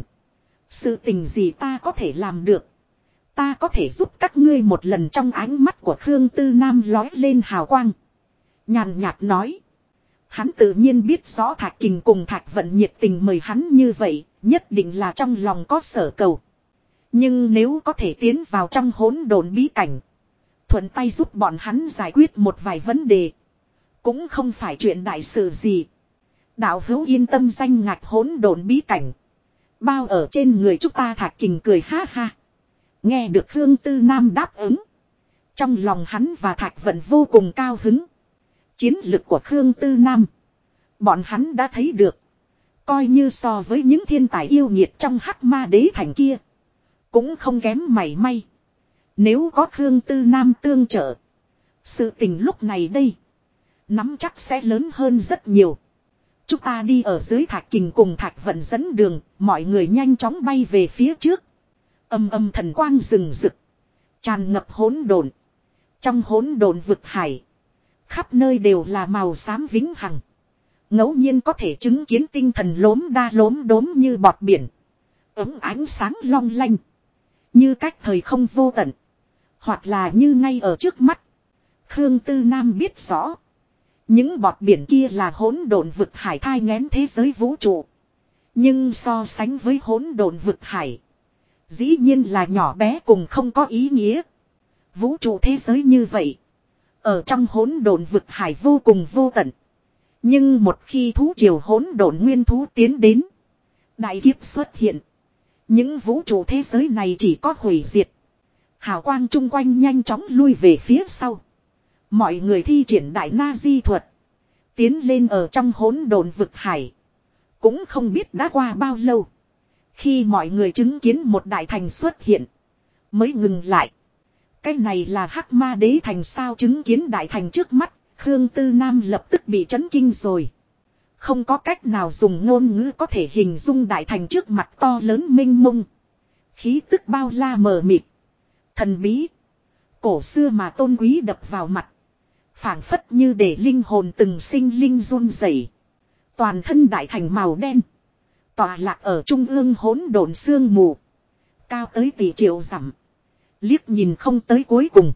Sự tình gì ta có thể làm được. Ta có thể giúp các ngươi một lần. Trong ánh mắt của Khương Tư Nam lói lên hào quang. Nhàn nhạt nói. Hắn tự nhiên biết rõ Thạch Kình cùng Thạch Vận nhiệt tình mời hắn như vậy. Nhất định là trong lòng có sở cầu. Nhưng nếu có thể tiến vào trong hỗn độn bí cảnh. Thuận tay giúp bọn hắn giải quyết một vài vấn đề. Cũng không phải chuyện đại sự gì. Đạo hữu yên tâm, danh ngạch hỗn độn bí cảnh. Bao ở trên người chúng ta. Thạch Kình cười ha ha. Nghe được Khương Tư Nam đáp ứng. Trong lòng hắn và Thạch Vận vô cùng cao hứng. Chiến lực của Khương Tư Nam. Bọn hắn đã thấy được. Coi như so với những thiên tài yêu nghiệt trong Hắc Ma đế thành kia. Cũng không kém mảy may. Nếu có Khương Tư Nam tương trợ. Sự tình lúc này đây. Nắm chắc sẽ lớn hơn rất nhiều. Chúng ta đi ở dưới. Thạch Kình cùng Thạch Vận dẫn đường. Mọi người nhanh chóng bay về phía trước. Âm âm thần quang rừng rực. Tràn ngập hỗn độn. Trong hỗn độn vực hải. Khắp nơi đều là màu xám vĩnh hằng. Ngẫu nhiên có thể chứng kiến tinh thần lốm đa lốm đốm như bọt biển. Ấm ánh sáng long lanh. Như cách thời không vô tận. Hoặc là như ngay ở trước mắt. Khương Tư Nam biết rõ. Những bọt biển kia là hỗn độn vực hải thai nghén thế giới vũ trụ. Nhưng so sánh với hỗn độn vực hải. Dĩ nhiên là nhỏ bé cùng không có ý nghĩa. Vũ trụ thế giới như vậy. Ở trong hỗn độn vực hải vô cùng vô tận. Nhưng một khi thú triều hỗn độn nguyên thú tiến đến. Đại kiếp xuất hiện. Những vũ trụ thế giới này chỉ có hủy diệt. Hào quang chung quanh nhanh chóng lui về phía sau. Mọi người thi triển đại na di thuật. Tiến lên ở trong hỗn độn vực hải. Cũng không biết đã qua bao lâu. Khi mọi người chứng kiến một đại thành xuất hiện. Mới ngừng lại. Cái này là Hắc Ma đế thành sao? Chứng kiến đại thành trước mắt. Khương Tư Nam lập tức bị chấn kinh rồi. Không có cách nào dùng ngôn ngữ có thể hình dung đại thành trước mặt to lớn mênh mông. Khí tức bao la mờ mịt. Thần bí. Cổ xưa mà tôn quý đập vào mặt. Phảng phất như để linh hồn từng sinh linh run rẩy. Toàn thân đại thành màu đen. Tọa lạc ở trung ương hỗn độn sương mù. Cao tới tỷ triệu dặm. Liếc nhìn không tới cuối cùng.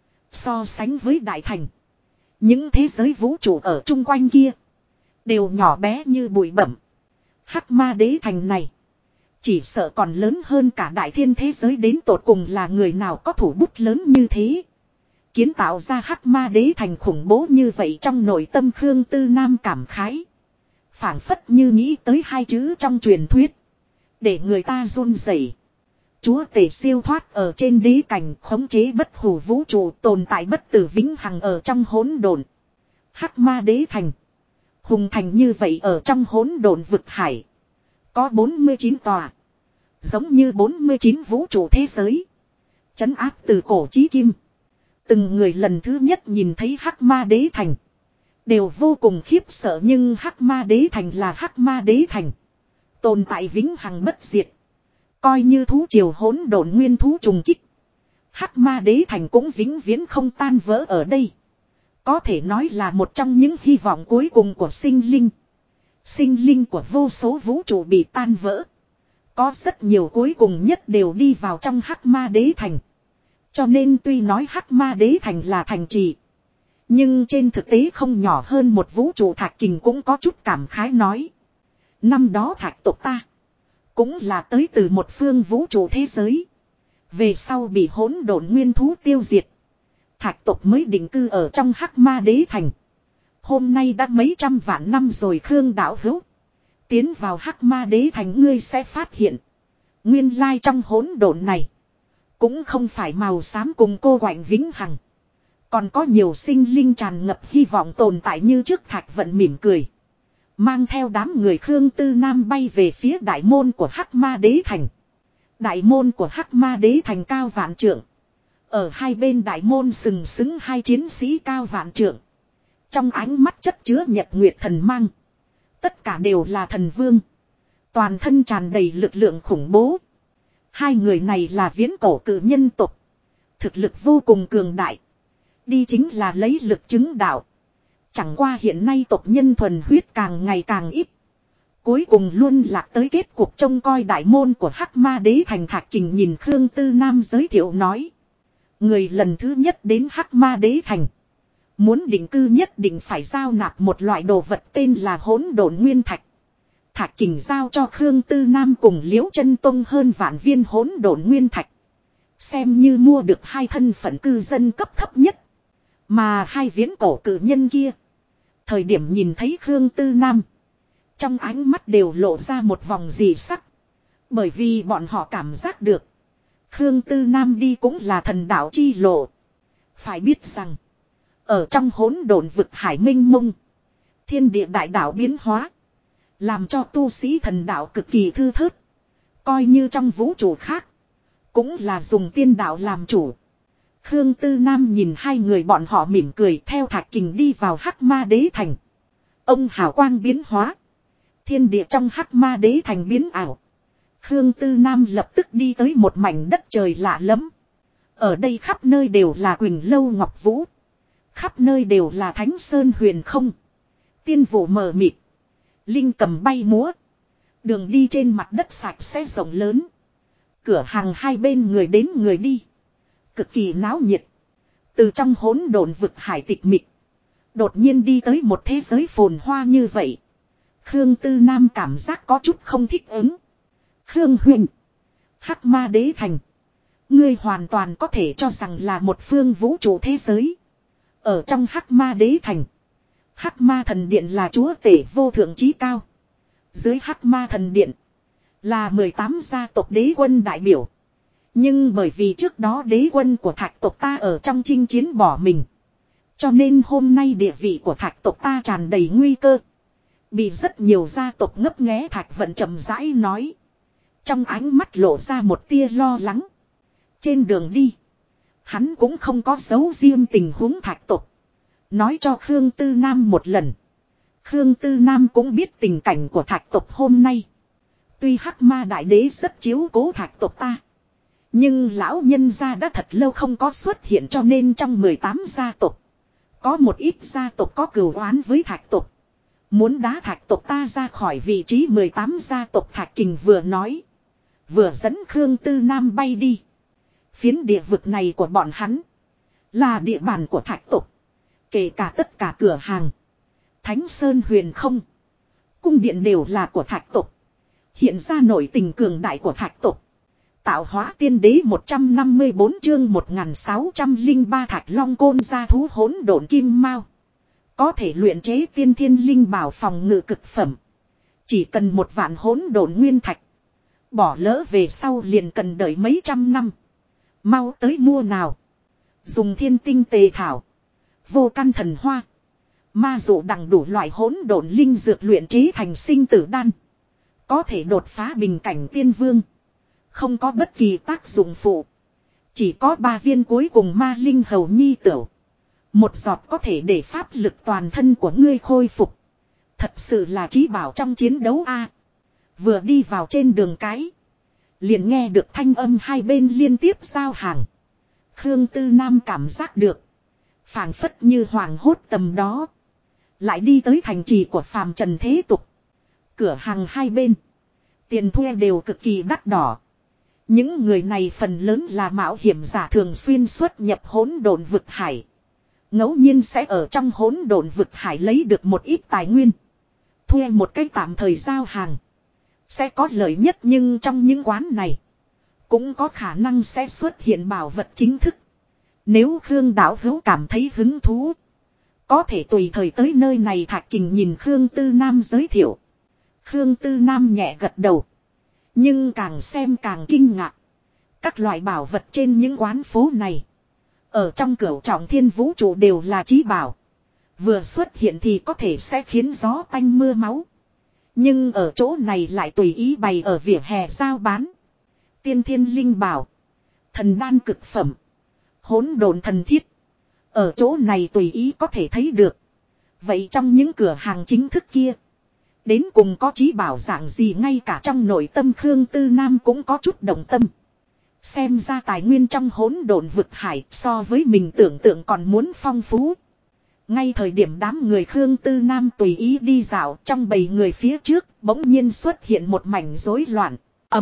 So sánh với đại thành. Những thế giới vũ trụ ở chung quanh kia. Đều nhỏ bé như bụi bẩm. Hắc Ma đế thành này. Chỉ sợ còn lớn hơn cả đại thiên thế giới, đến tột cùng là người nào có thủ bút lớn như thế. Kiến tạo ra Hắc Ma đế thành khủng bố như vậy. Trong nội tâm Khương Tư Nam cảm khái. Phảng phất như nghĩ tới hai chữ trong truyền thuyết. Để người ta run rẩy. Chúa tể siêu thoát ở trên đế cảnh, khống chế bất hủ vũ trụ, tồn tại bất tử vĩnh hằng ở trong hỗn độn. Hắc Ma đế thành. Hùng thành như vậy ở trong hỗn độn vực hải. Có 49 tòa. Giống như 49 vũ trụ thế giới. Trấn áp từ cổ chí kim. Từng người lần thứ nhất nhìn thấy Hắc Ma đế thành. Đều vô cùng khiếp sợ, nhưng Hắc Ma đế thành là Hắc Ma đế thành. Tồn tại vĩnh hằng bất diệt. Coi như thú triều hỗn độn nguyên thú trùng kích. Hắc Ma đế thành cũng vĩnh viễn không tan vỡ ở đây. Có thể nói là một trong những hy vọng cuối cùng của sinh linh. Sinh linh của vô số vũ trụ bị tan vỡ. Có rất nhiều cuối cùng nhất đều đi vào trong Hắc Ma Đế Thành. Cho nên tuy nói Hắc Ma Đế Thành là thành trì. Nhưng trên thực tế không nhỏ hơn một vũ trụ Thạch Kình cũng có chút cảm khái nói. Năm đó Thạch tộc ta. Cũng là tới từ một phương vũ trụ thế giới. Về sau bị hỗn độn nguyên thú tiêu diệt. Thạch tộc mới định cư ở trong Hắc Ma Đế Thành. Hôm nay đã mấy trăm vạn năm rồi Khương đạo hữu. Tiến vào Hắc Ma Đế Thành ngươi sẽ phát hiện. Nguyên lai trong hỗn độn này. Cũng không phải màu xám cùng cô quạnh vĩnh hằng. Còn có nhiều sinh linh tràn ngập hy vọng tồn tại như trước Thạch Vận mỉm cười. Mang theo đám người Khương Tư Nam bay về phía đại môn của Hắc Ma Đế Thành. Đại môn của Hắc Ma Đế Thành cao vạn trượng. Ở hai bên đại môn sừng sững hai chiến sĩ cao vạn trượng. Trong ánh mắt chất chứa nhật nguyệt thần mang. Tất cả đều là thần vương. Toàn thân tràn đầy lực lượng khủng bố. Hai người này là viễn cổ cự nhân tộc. Thực lực vô cùng cường đại. Đi chính là lấy lực chứng đạo. Chẳng qua hiện nay tộc nhân thuần huyết càng ngày càng ít. Cuối cùng luôn lạc tới kết cuộc trông coi đại môn của Hắc Ma Đế Thành. Thạch Kình nhìn Khương Tư Nam giới thiệu nói. Người lần thứ nhất đến Hắc Ma Đế Thành. Muốn định cư nhất định phải giao nạp một loại đồ vật tên là hỗn độn nguyên thạch. Thạch Kình giao cho Khương Tư Nam cùng Liễu Chân Tông hơn vạn viên hỗn độn nguyên thạch. Xem như mua được hai thân phận cư dân cấp thấp nhất. Mà hai viễn cổ cự nhân kia. Thời điểm nhìn thấy Khương Tư Nam. Trong ánh mắt đều lộ ra một vòng dị sắc. Bởi vì bọn họ cảm giác được. Khương Tư Nam đi cũng là thần đạo chi lộ. Phải biết rằng. Ở trong hỗn độn vực hải minh mông. Thiên địa đại đạo biến hóa. Làm cho tu sĩ thần đạo cực kỳ thư thớt. Coi như trong vũ trụ khác. Cũng là dùng tiên đạo làm chủ. Khương Tư Nam nhìn hai người bọn họ mỉm cười theo Thạch Kình đi vào Hắc Ma Đế Thành. Ông hào quang biến hóa. Thiên địa trong Hắc Ma Đế Thành biến ảo. Khương Tư Nam lập tức đi tới một mảnh đất trời lạ lẫm. Ở đây khắp nơi đều là Quỳnh Lâu Ngọc Vũ. Khắp nơi đều là Thánh Sơn huyền không. Tiên vụ mờ mịt. Linh cầm bay múa. Đường đi trên mặt đất sạch sẽ rộng lớn. Cửa hàng hai bên người đến người đi. Cực kỳ náo nhiệt. Từ trong hỗn độn vực hải tịch mịch. Đột nhiên đi tới một thế giới phồn hoa như vậy. Khương Tư Nam cảm giác có chút không thích ứng. Khương Huỳnh. Hắc Ma Đế Thành. Ngươi hoàn toàn có thể cho rằng là một phương vũ trụ thế giới. Ở trong Hắc Ma Đế Thành. Hắc Ma Thần Điện là chúa tể vô thượng trí cao. Dưới Hắc Ma Thần Điện. Là 18 gia tộc đế quân đại biểu. Nhưng bởi vì trước đó đế quân của Thạch tộc ta ở trong chinh chiến bỏ mình. Cho nên hôm nay địa vị của Thạch tộc ta tràn đầy nguy cơ. Bị rất nhiều gia tộc ngấp nghé. Thạch Vận chậm rãi nói. Trong ánh mắt lộ ra một tia lo lắng. Trên đường đi. Hắn cũng không có giấu riêng tình huống Thạch tộc. Nói cho Khương Tư Nam một lần. Khương Tư Nam cũng biết tình cảnh của Thạch tộc hôm nay. Tuy Hắc Ma Đại Đế rất chiếu cố Thạch tộc ta. Nhưng lão nhân gia đã thật lâu không có xuất hiện cho nên trong 18 gia tộc. Có một ít gia tộc có cừu oán với Thạch tộc. Muốn đá Thạch tộc ta ra khỏi vị trí 18 gia tộc. Thạch Kình vừa nói. Vừa dẫn Khương Tư Nam bay đi. Phiến địa vực này của bọn hắn. Là địa bàn của Thạch tộc. Kể cả tất cả cửa hàng. Thánh Sơn huyền không. Cung điện đều là của Thạch tộc. Hiện ra nổi tình cường đại của Thạch tộc. Tạo hóa tiên đế 154 chương 1603 Thạch Long côn gia thú hỗn độn kim mao. Có thể luyện chế tiên thiên linh bảo phòng ngự cực phẩm. Chỉ cần một vạn hỗn độn nguyên thạch. Bỏ lỡ về sau liền cần đợi mấy trăm năm. Mau tới mua nào. Dùng thiên tinh tề thảo. Vô căn thần hoa. Ma dụ đằng đủ loại hỗn độn linh dược luyện chế thành sinh tử đan. Có thể đột phá bình cảnh tiên vương. Không có bất kỳ tác dụng phụ. Chỉ có 3 viên cuối cùng ma linh hầu nhi tửu. Một giọt có thể để pháp lực toàn thân của ngươi khôi phục. Thật sự là trí bảo trong chiến đấu a. Vừa đi vào trên đường cái. Liền nghe được thanh âm hai bên liên tiếp giao hàng. Khương Tư Nam cảm giác được. Phảng phất như hoàng hốt tầm đó. Lại đi tới thành trì của phàm trần thế tục. Cửa hàng hai bên. Tiền thuê đều cực kỳ đắt đỏ. Những người này phần lớn là mạo hiểm giả thường xuyên xuất nhập hỗn độn vực hải. Ngẫu nhiên sẽ ở trong hỗn độn vực hải lấy được một ít tài nguyên. Thuê một cái tạm thời giao hàng. Sẽ có lợi nhất nhưng trong những quán này. Cũng có khả năng sẽ xuất hiện bảo vật chính thức. Nếu Khương Đạo Hữu cảm thấy hứng thú. Có thể tùy thời tới nơi này Thạch Kình nhìn Khương Tư Nam giới thiệu. Khương Tư Nam nhẹ gật đầu. Nhưng càng xem càng kinh ngạc. Các loại bảo vật trên những quán phố này. Ở trong cửu trọng thiên vũ trụ đều là chí bảo. Vừa xuất hiện thì có thể sẽ khiến gió tanh mưa máu. Nhưng ở chỗ này lại tùy ý bày ở vỉa hè giao bán. Tiên thiên linh bảo. Thần đan cực phẩm. Hỗn độn thần thiết. Ở chỗ này tùy ý có thể thấy được. Vậy trong những cửa hàng chính thức kia. Đến cùng có chí bảo dạng gì ngay cả trong nội tâm Khương Tư Nam cũng có chút động tâm. Xem ra tài nguyên trong hỗn độn vực hải so với mình tưởng tượng còn muốn phong phú. Ngay thời điểm đám người Khương Tư Nam tùy ý đi dạo trong bầy người phía trước bỗng nhiên xuất hiện một mảnh rối loạn.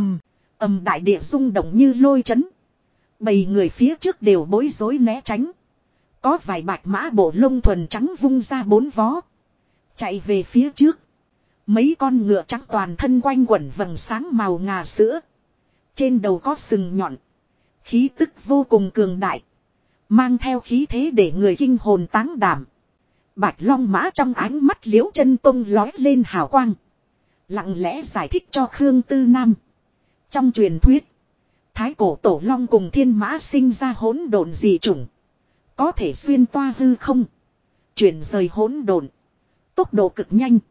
Ầm đại địa rung động như lôi chấn. Bầy người phía trước đều bối rối né tránh. Có vài bạch mã bộ lông thuần trắng vung ra bốn vó. Chạy về phía trước. Mấy con ngựa trắng toàn thân quanh quẩn vầng sáng màu ngà sữa. Trên đầu có sừng nhọn. Khí tức vô cùng cường đại. Mang theo khí thế để người kinh hồn táng đảm. Bạch long mã trong ánh mắt Liễu Chân Tông lói lên hào quang. Lặng lẽ giải thích cho Khương Tư Nam. Trong truyền thuyết. Thái cổ tổ long cùng thiên mã sinh ra hỗn độn dị chủng. Có thể xuyên toa hư không. Chuyển rời hỗn độn. Tốc độ cực nhanh.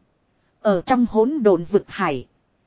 Ở trong hỗn độn vực hải.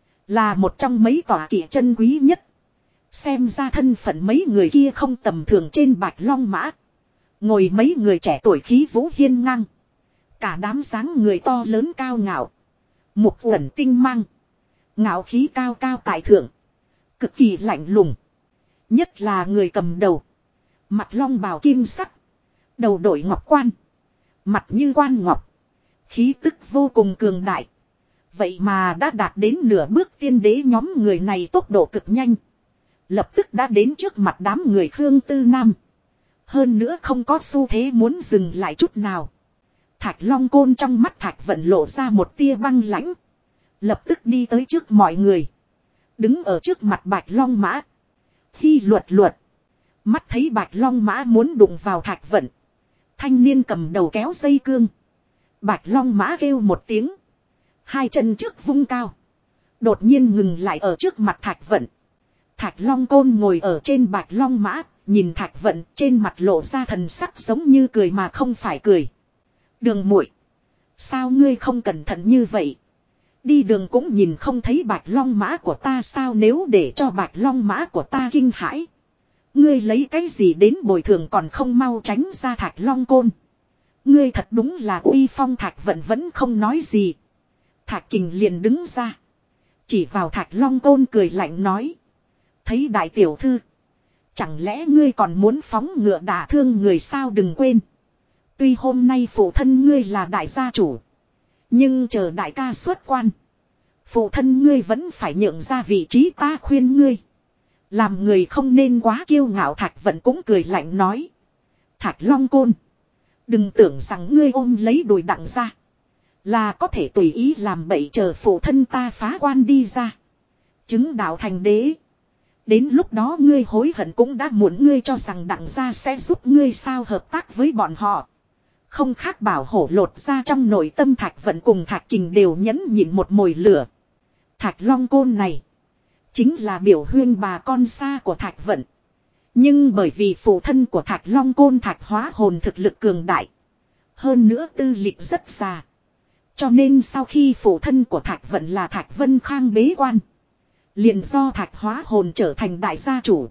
Là một trong mấy tòa kỵ chân quý nhất. Xem ra thân phận mấy người kia không tầm thường trên bạch long mã. Ngồi mấy người trẻ tuổi khí vũ hiên ngang. Cả đám dáng người to lớn cao ngạo. Mục uẩn tinh mang. Ngạo khí cao cao tại thượng. Cực kỳ lạnh lùng. Nhất là người cầm đầu. Mặt long bào kim sắc. Đầu đội ngọc quan. Mặt như quan ngọc. Khí tức vô cùng cường đại. Vậy mà đã đạt đến nửa bước tiên đế nhóm người này tốc độ cực nhanh. Lập tức đã đến trước mặt đám người Khương Tư Nam. Hơn nữa không có xu thế muốn dừng lại chút nào. Thạch Long Côn trong mắt Thạch Vận lộ ra một tia băng lãnh. Lập tức đi tới trước mọi người. Đứng ở trước mặt Bạch Long Mã. Khi luật. Mắt thấy Bạch Long Mã muốn đụng vào Thạch Vận. Thanh niên cầm đầu kéo dây cương. Bạch Long Mã kêu một tiếng. Hai chân trước vung cao. Đột nhiên ngừng lại ở trước mặt Thạch Vận. Thạch Long Côn ngồi ở trên Bạch Long Mã. Nhìn Thạch Vận trên mặt lộ ra thần sắc giống như cười mà không phải cười. Đường muội, sao ngươi không cẩn thận như vậy? Đi đường cũng nhìn không thấy Bạch Long Mã của ta sao nếu để cho Bạch Long Mã của ta kinh hãi. Ngươi lấy cái gì đến bồi thường còn không mau tránh ra Thạch Long Côn. Ngươi thật đúng là uy phong. Thạch Vận vẫn không nói gì. Thạch Kình liền đứng ra. Chỉ vào Thạch Long Côn cười lạnh nói. Thấy đại tiểu thư. Chẳng lẽ ngươi còn muốn phóng ngựa đả thương người sao đừng quên. Tuy hôm nay phụ thân ngươi là đại gia chủ. Nhưng chờ đại ca xuất quan. Phụ thân ngươi vẫn phải nhượng ra vị trí ta khuyên ngươi. Làm người không nên quá kiêu ngạo. Thạch Vận cũng cười lạnh nói. Thạch Long Côn. Đừng tưởng rằng ngươi ôm lấy đùi đặng ra. Là có thể tùy ý làm bậy chờ phụ thân ta phá quan đi ra. Chứng đạo thành đế. Đến lúc đó ngươi hối hận cũng đã muộn. Ngươi cho rằng đặng gia sẽ giúp ngươi sao hợp tác với bọn họ. Không khác bảo hổ lột ra trong nội tâm Thạch Vận cùng Thạch Kình đều nhẫn nhịn một mồi lửa. Thạch Long Côn này. Chính là biểu huyên bà con xa của Thạch Vận. Nhưng bởi vì phụ thân của Thạch Long Côn Thạch Hóa Hồn thực lực cường đại. Hơn nữa tư lịch rất già. Cho nên sau khi phụ thân của Thạch Vận là Thạch Vân Khang bế quan. Liền do Thạch Hóa Hồn trở thành đại gia chủ.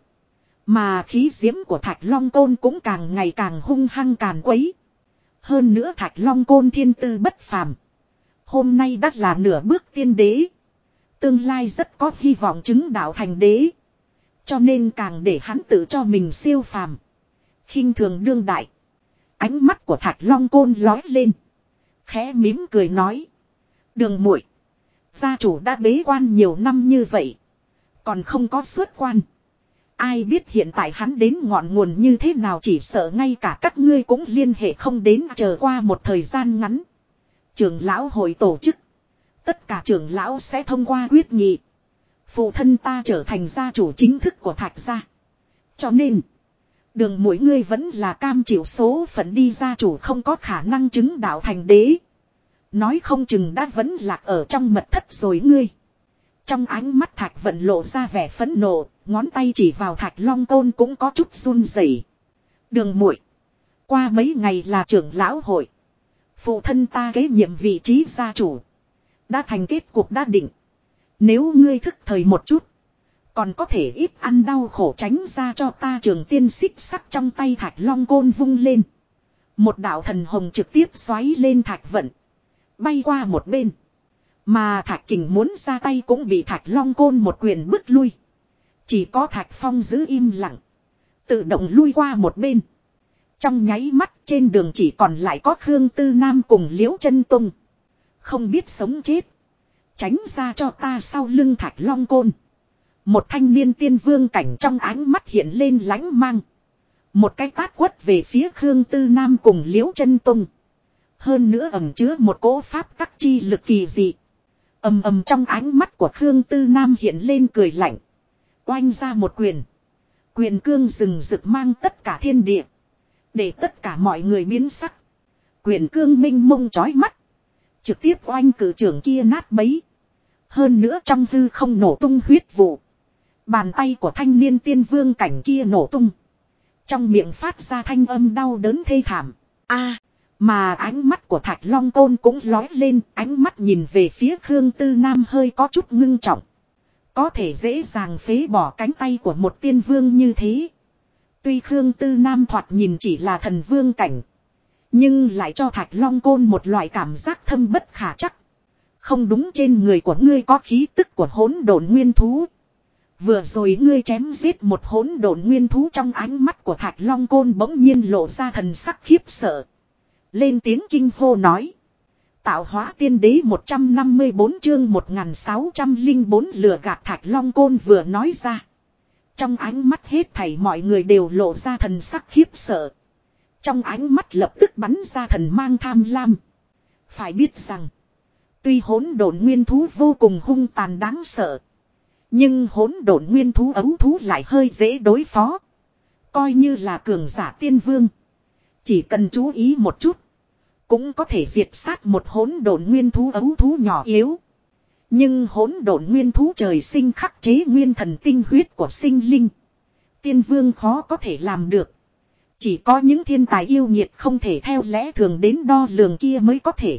Mà khí diễm của Thạch Long Côn cũng càng ngày càng hung hăng càn quấy. Hơn nữa Thạch Long Côn thiên tư bất phàm. Hôm nay đã là nửa bước tiên đế. Tương lai rất có hy vọng chứng đạo thành đế. Cho nên càng để hắn tự cho mình siêu phàm. Khinh thường đương đại. Ánh mắt của Thạch Long Côn lói lên. Khẽ mím cười nói. Đường muội, gia chủ đã bế quan nhiều năm như vậy. Còn không có xuất quan. Ai biết hiện tại hắn đến ngọn nguồn như thế nào, chỉ sợ ngay cả các ngươi cũng liên hệ không đến. Chờ qua một thời gian ngắn. Trưởng lão hội tổ chức. Tất cả trưởng lão sẽ thông qua quyết nghị. Phụ thân ta trở thành gia chủ chính thức của Thạch gia. Cho nên, đường muội ngươi vẫn là cam chịu số phận đi, gia chủ không có khả năng chứng đạo thành đế. Nói không chừng đã vẫn lạc ở trong mật thất rồi ngươi. Trong ánh mắt Thạch Vận lộ ra vẻ phẫn nộ, ngón tay chỉ vào Thạch Long Côn cũng có chút run rẩy. Đường muội, qua mấy ngày là trưởng lão hội. Phụ thân ta kế nhiệm vị trí gia chủ. Đã thành kết cuộc đã định. Nếu ngươi thức thời một chút, còn có thể ít ăn đau khổ, tránh ra cho ta. Trường tiên xích sắc trong tay Thạch Long Côn vung lên. Một đạo thần hồng trực tiếp xoáy lên Thạch Vận, bay qua một bên. Mà Thạch Kình muốn ra tay cũng bị Thạch Long Côn một quyền bức lui. Chỉ có Thạch Phong giữ im lặng, tự động lui qua một bên. Trong nháy mắt trên đường chỉ còn lại có Khương Tư Nam cùng Liễu Chân Tùng. Không biết sống chết, tránh ra cho ta. Sau lưng Thạch Long Côn, một thanh niên tiên vương cảnh trong ánh mắt hiện lên lãnh mang. Một cái tát quất về phía Khương Tư Nam cùng Liễu Chân Tùng. Hơn nữa ẩn chứa một cỗ pháp tắc chi lực kỳ dị. Ầm ầm, trong ánh mắt của Khương Tư Nam hiện lên cười lạnh. Oanh ra một quyền. Quyền cương rừng rực mang tất cả thiên địa, để tất cả mọi người biến sắc. Quyền cương minh mông chói mắt, trực tiếp oanh cử trưởng kia nát bấy. Hơn nữa trong hư không nổ tung huyết vụ. Bàn tay của thanh niên tiên vương cảnh kia nổ tung. Trong miệng phát ra thanh âm đau đớn thê thảm. Mà ánh mắt của Thạch Long Côn cũng lói lên, ánh mắt nhìn về phía Khương Tư Nam hơi có chút ngưng trọng. Có thể dễ dàng phế bỏ cánh tay của một tiên vương như thế. Tuy Khương Tư Nam thoạt nhìn chỉ là thần vương cảnh, nhưng lại cho Thạch Long Côn một loại cảm giác thâm bất khả trắc. Không đúng, trên người của ngươi có khí tức của hỗn độn nguyên thú. Vừa rồi ngươi chém giết một hỗn độn nguyên thú. Trong ánh mắt của Thạch Long Côn bỗng nhiên lộ ra thần sắc khiếp sợ. Lên tiếng kinh hô nói. Tạo hóa tiên đế 154 chương 1604 lừa gạt. Thạch Long Côn vừa nói ra, trong ánh mắt hết thảy mọi người đều lộ ra thần sắc khiếp sợ. Trong ánh mắt lập tức bắn ra thần mang tham lam. Phải biết rằng, tuy hỗn độn nguyên thú vô cùng hung tàn đáng sợ, nhưng hỗn độn nguyên thú ấu thú lại hơi dễ đối phó. Coi như là cường giả tiên vương, chỉ cần chú ý một chút, cũng có thể diệt sát một hỗn độn nguyên thú ấu thú nhỏ yếu. Nhưng hỗn độn nguyên thú trời sinh khắc chế nguyên thần tinh huyết của sinh linh, tiên vương khó có thể làm được. Chỉ có những thiên tài yêu nghiệt không thể theo lẽ thường đến đo lường kia mới có thể.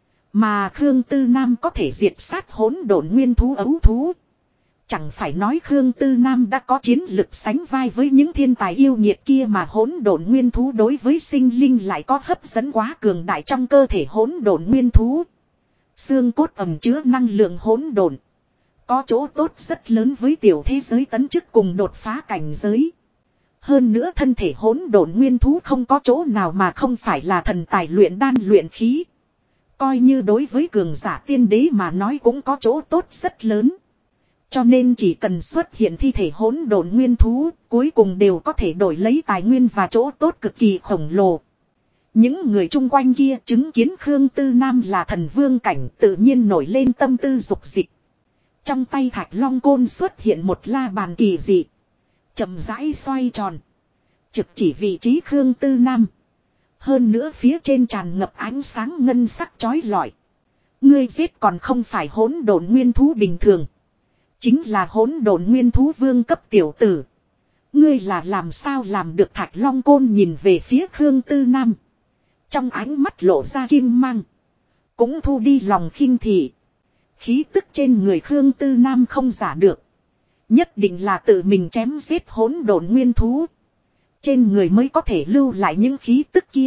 Mà Khương Tư Nam có thể diệt sát hỗn độn nguyên thú ấu thú, chẳng phải nói Khương Tư Nam đã có chiến lực sánh vai với những thiên tài yêu nghiệt kia. Mà hỗn độn nguyên thú đối với sinh linh lại có hấp dẫn quá cường đại. Trong cơ thể hỗn độn nguyên thú, xương cốt ẩn chứa năng lượng hỗn độn, có chỗ tốt rất lớn với tiểu thế giới tấn chức cùng đột phá cảnh giới. Hơn nữa thân thể hỗn độn nguyên thú không có chỗ nào mà không phải là thần tài luyện đan luyện khí. Coi như đối với cường giả tiên đế mà nói cũng có chỗ tốt rất lớn. Cho nên chỉ cần xuất hiện thi thể hỗn độn nguyên thú, cuối cùng đều có thể đổi lấy tài nguyên và chỗ tốt cực kỳ khổng lồ. Những người chung quanh kia chứng kiến Khương Tư Nam là thần vương cảnh, tự nhiên nổi lên tâm tư dục dịch. Trong tay Thạch Long Côn xuất hiện một la bàn kỳ dị, chậm rãi xoay tròn, trực chỉ vị trí Khương Tư Nam. Hơn nữa phía trên tràn ngập ánh sáng ngân sắc chói lọi. Ngươi giết còn không phải hỗn độn nguyên thú bình thường, chính là hỗn độn nguyên thú vương cấp tiểu tử. Ngươi là làm sao làm được? Thạch Long Côn nhìn về phía Khương Tư Nam, trong ánh mắt lộ ra kim mang, cũng thu đi lòng khinh thị. Khí tức trên người Khương Tư Nam không giả được, nhất định là tự mình chém giết hỗn độn nguyên thú, trên người mới có thể lưu lại những khí tức kia.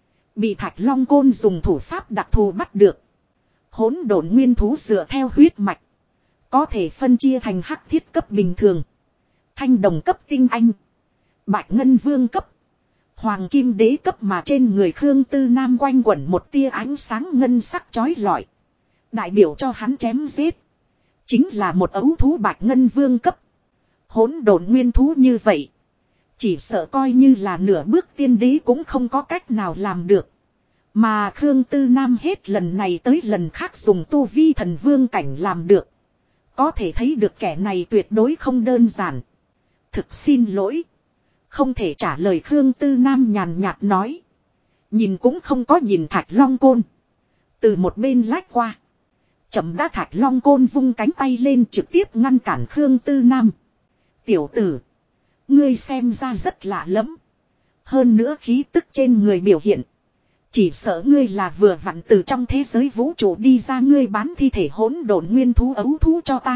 Bị Thạch Long Côn dùng thủ pháp đặc thù bắt được. Hỗn độn nguyên thú dựa theo huyết mạch, có thể phân chia thành hắc thiết cấp bình thường, thanh đồng cấp tinh anh, bạch ngân vương cấp, Hoàng kim đế cấp mà trên người Khương Tư Nam quanh quẩn một tia ánh sáng ngân sắc chói lọi. Đại biểu cho hắn chém giết. Chính là một ấu thú bạch ngân vương cấp. Hỗn độn nguyên thú như vậy. Chỉ sợ coi như là nửa bước tiên đế cũng không có cách nào làm được. Mà Khương Tư Nam hết lần này tới lần khác dùng tu vi thần vương cảnh làm được. Có thể thấy được kẻ này tuyệt đối không đơn giản. Thực xin lỗi. Không thể trả lời Khương Tư Nam nhàn nhạt nói. Nhìn cũng không có nhìn Thạch Long Côn. Từ một bên lách qua. Chậm đã Thạch Long Côn vung cánh tay lên trực tiếp ngăn cản Khương Tư Nam. Tiểu tử. Ngươi xem ra rất lạ lẫm. Hơn nữa khí tức trên người biểu hiện. Chỉ sợ ngươi là vừa vặn từ trong thế giới vũ trụ đi ra, ngươi bán thi thể hỗn độn nguyên thú ấu thú cho ta.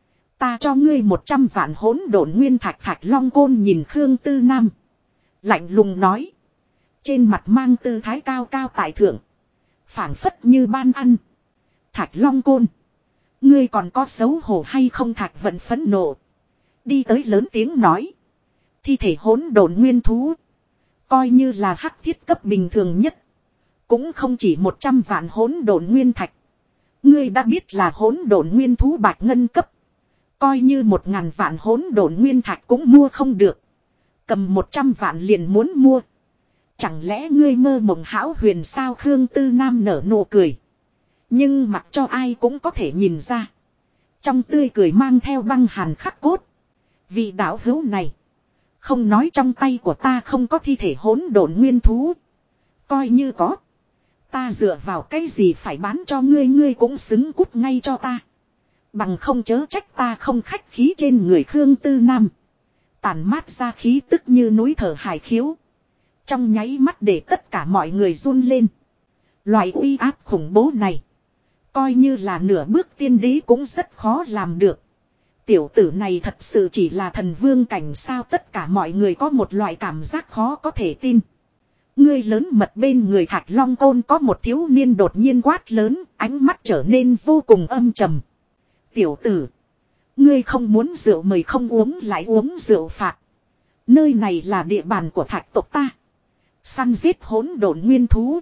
Ta cho ngươi 100 vạn hỗn độn nguyên thạch. Thạch Long Côn nhìn Khương Tư Nam. Lạnh lùng nói. Trên mặt mang tư thái cao cao tại thượng. Phảng phất như ban ăn. Thạch Long Côn. Ngươi còn có xấu hổ hay không? Thạch Vận phẫn nộ. Đi tới lớn tiếng nói. Thi thể hỗn độn nguyên thú. Coi như là hắc thiết cấp bình thường nhất. Cũng không chỉ 100 vạn hỗn độn nguyên thạch. Ngươi đã biết là hỗn độn nguyên thú bạch ngân cấp. Coi như 1000 vạn hỗn độn nguyên thạch cũng mua không được. Cầm 100 vạn liền muốn mua. Chẳng lẽ ngươi mơ mộng hão huyền sao? Khương Tư Nam nở nụ cười. Nhưng mặc cho ai cũng có thể nhìn ra. Trong tươi cười mang theo băng hàn khắc cốt. Vị đạo hữu này. Không nói trong tay của ta không có thi thể hỗn độn nguyên thú. Coi như có. Ta dựa vào cái gì phải bán cho ngươi? Ngươi cũng xứng cút ngay cho ta. Bằng không chớ trách ta không khách khí. Trên người Khương Tư Nam tàn mát ra khí tức như núi thở hải khiếu. Trong nháy mắt để tất cả mọi người run lên. Loại uy áp khủng bố này. Coi như là nửa bước tiên đế cũng rất khó làm được. Tiểu tử này thật sự chỉ là thần vương cảnh sao? Tất cả mọi người có một loại cảm giác khó có thể tin. Ngươi lớn mật. Bên người Thạch Long Côn có một thiếu niên đột nhiên quát lớn, ánh mắt trở nên vô cùng âm trầm. Tiểu tử, ngươi không muốn rượu mời không uống lại uống rượu phạt. Nơi này là địa bàn của Thạch tộc ta. Săn giết hỗn độn nguyên thú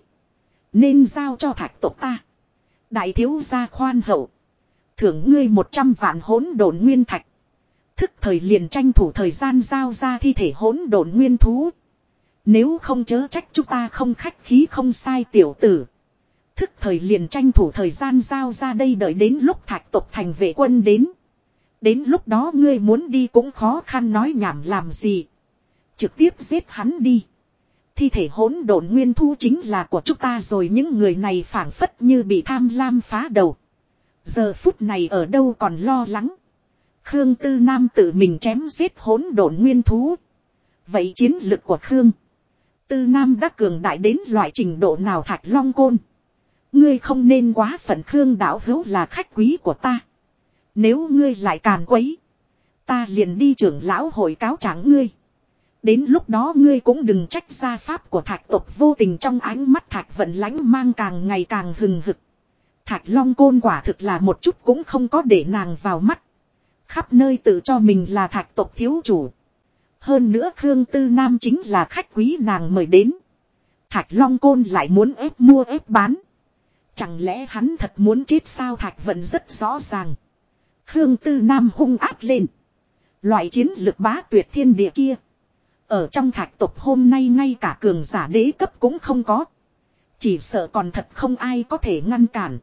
nên giao cho Thạch tộc ta. Đại thiếu gia khoan hậu. Thưởng ngươi 100 vạn hỗn độn nguyên thạch. Thức thời liền tranh thủ thời gian giao ra thi thể hỗn độn nguyên thú. Nếu không chớ trách chúng ta không khách khí. Không sai tiểu tử. Thức thời liền tranh thủ thời gian giao ra đây. Đợi đến lúc Thạch tộc thành vệ quân đến. Đến lúc đó ngươi muốn đi cũng khó khăn. Nói nhảm làm gì. Trực tiếp giết hắn đi. Thi thể hỗn độn nguyên thú chính là của chúng ta rồi. Những người này phảng phất như bị tham lam phá đầu. Giờ phút này ở đâu còn lo lắng. Khương Tư Nam tự mình chém giết hỗn độn nguyên thú. Vậy chiến lực của Khương Tư Nam đã cường đại đến loại trình độ nào? Thạch Long Côn, ngươi không nên quá phận. Khương đạo hữu là khách quý của ta. Nếu ngươi lại càn quấy, ta liền đi trưởng lão hội cáo trạng ngươi. Đến lúc đó ngươi cũng đừng trách gia pháp của Thạch tộc vô tình. Trong ánh mắt Thạch Vận lãnh mang càng ngày càng hừng hực. Thạch Long Côn quả thực là một chút cũng không có để nàng vào mắt. Khắp nơi tự cho mình là Thạch tộc thiếu chủ. Hơn nữa Khương Tư Nam chính là khách quý nàng mời đến. Thạch Long Côn lại muốn ép mua ép bán. Chẳng lẽ hắn thật muốn chết sao? Thạch Vận rất rõ ràng. Khương Tư Nam hung ác lên. Loại chiến lực bá tuyệt thiên địa kia. Ở trong Thạch tộc hôm nay ngay cả cường giả đế cấp cũng không có. Chỉ sợ còn thật không ai có thể ngăn cản.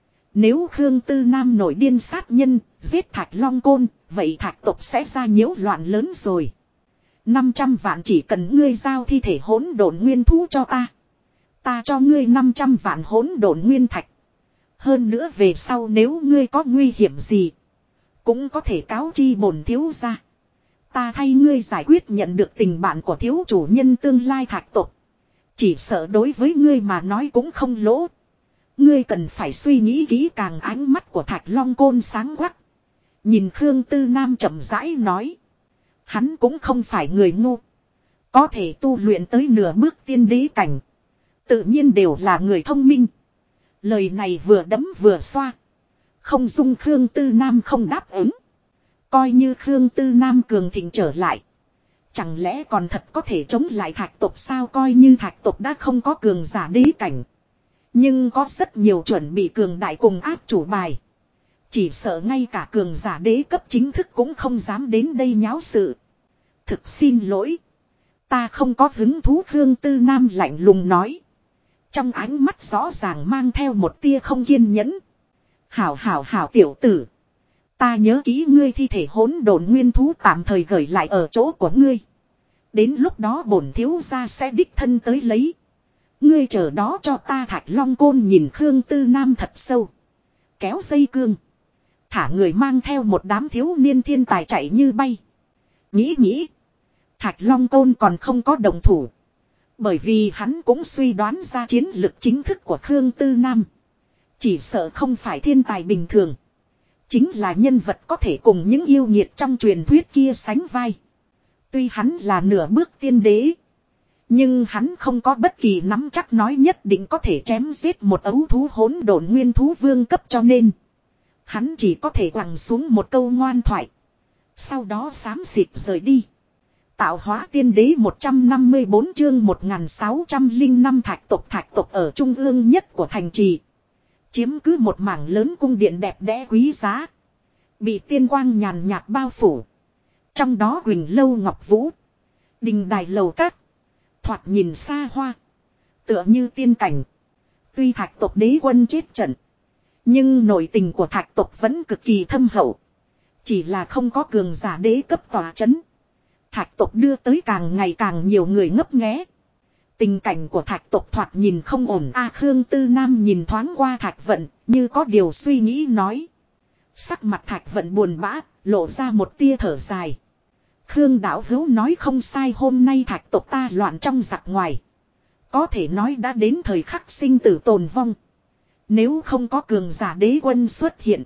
Nếu Khương Tư Nam nổi điên sát nhân, giết Thạch Long Côn, vậy Thạch tộc sẽ ra nhiễu loạn lớn rồi. 500 vạn chỉ cần ngươi giao thi thể hỗn độn nguyên thú cho ta. Ta cho ngươi 500 vạn hỗn độn nguyên thạch. Hơn nữa về sau nếu ngươi có nguy hiểm gì, cũng có thể cáo chi bổn thiếu gia. Ta thay ngươi giải quyết. Nhận được tình bạn của thiếu chủ nhân tương lai Thạch tộc. Chỉ sợ đối với ngươi mà nói cũng không lỗ. Ngươi cần phải suy nghĩ kỹ càng. Ánh mắt của Thạch Long Côn sáng quắc. Nhìn Khương Tư Nam chậm rãi nói. Hắn cũng không phải người ngu. Có thể tu luyện tới nửa bước tiên đế cảnh. Tự nhiên đều là người thông minh. Lời này vừa đấm vừa xoa. Không dung Khương Tư Nam không đáp ứng. Coi như Khương Tư Nam cường thịnh trở lại. Chẳng lẽ còn thật có thể chống lại thạch tộc sao, coi như thạch tộc đã không có cường giả đế cảnh. Nhưng có rất nhiều chuẩn bị cường đại cùng áp chủ bài. Chỉ sợ ngay cả cường giả đế cấp chính thức cũng không dám đến đây nháo sự. Thực xin lỗi. Ta không có hứng thú, Khương Tư Nam lạnh lùng nói. Trong ánh mắt rõ ràng mang theo một tia không kiên nhẫn. Hảo tiểu tử. Ta nhớ kỹ ngươi thi thể hỗn độn nguyên thú tạm thời gửi lại ở chỗ của ngươi. Đến lúc đó bổn thiếu gia sẽ đích thân tới lấy. Ngươi chờ đó cho ta. Thạch Long Côn nhìn Khương Tư Nam thật sâu. Kéo dây cương. Thả người mang theo một đám thiếu niên thiên tài chạy như bay. Nghĩ. Thạch Long Côn còn không có đồng thủ. Bởi vì hắn cũng suy đoán ra chiến lực chính thức của Khương Tư Nam. Chỉ sợ không phải thiên tài bình thường. Chính là nhân vật có thể cùng những yêu nghiệt trong truyền thuyết kia sánh vai. Tuy hắn là nửa bước tiên đế. Nhưng hắn không có bất kỳ nắm chắc nói nhất định có thể chém giết một ấu thú hỗn độn nguyên thú vương cấp, cho nên hắn chỉ có thể quẳng xuống một câu ngoan thoại. Sau đó xám xịt rời đi. Tạo hóa tiên đế 154 chương 1605 thạch tộc ở trung ương nhất của thành trì. Chiếm cứ một mảng lớn cung điện đẹp đẽ quý giá. Bị tiên quang nhàn nhạt bao phủ. Trong đó Quỳnh Lâu Ngọc Vũ, đình đài lầu các, thoạt nhìn xa hoa, tựa như tiên cảnh. Tuy thạch tộc đế quân chết trận, nhưng nội tình của thạch tộc vẫn cực kỳ thâm hậu. Chỉ là không có cường giả đế cấp tỏa chấn. Thạch tộc đưa tới càng ngày càng nhiều người ngấp nghé. Tình cảnh của thạch tộc thoạt nhìn không ổn. Khương Tư Nam nhìn thoáng qua Thạch Vận, như có điều suy nghĩ nói. Sắc mặt Thạch Vận buồn bã, lộ ra một tia thở dài. Khương đạo hữu nói không sai, hôm nay thạch tộc ta loạn trong giặc ngoài. Có thể nói đã đến thời khắc sinh tử tồn vong. Nếu không có cường giả đế quân xuất hiện,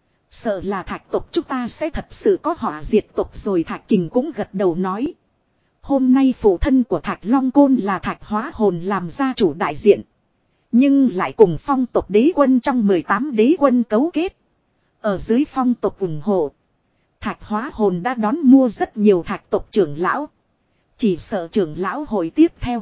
sợ là thạch tộc chúng ta sẽ thật sự có họa diệt tộc rồi. Thạch Kình cũng gật đầu nói. Hôm nay phụ thân của Thạch Long Côn là Thạch Hóa Hồn làm gia chủ đại diện. Nhưng lại cùng phong tộc đế quân trong 18 đế quân cấu kết. Ở dưới phong tộc ủng hộ, Thạch Hóa Hồn đã đón mua rất nhiều thạch tộc trưởng lão. Chỉ sợ trưởng lão hội tiếp theo,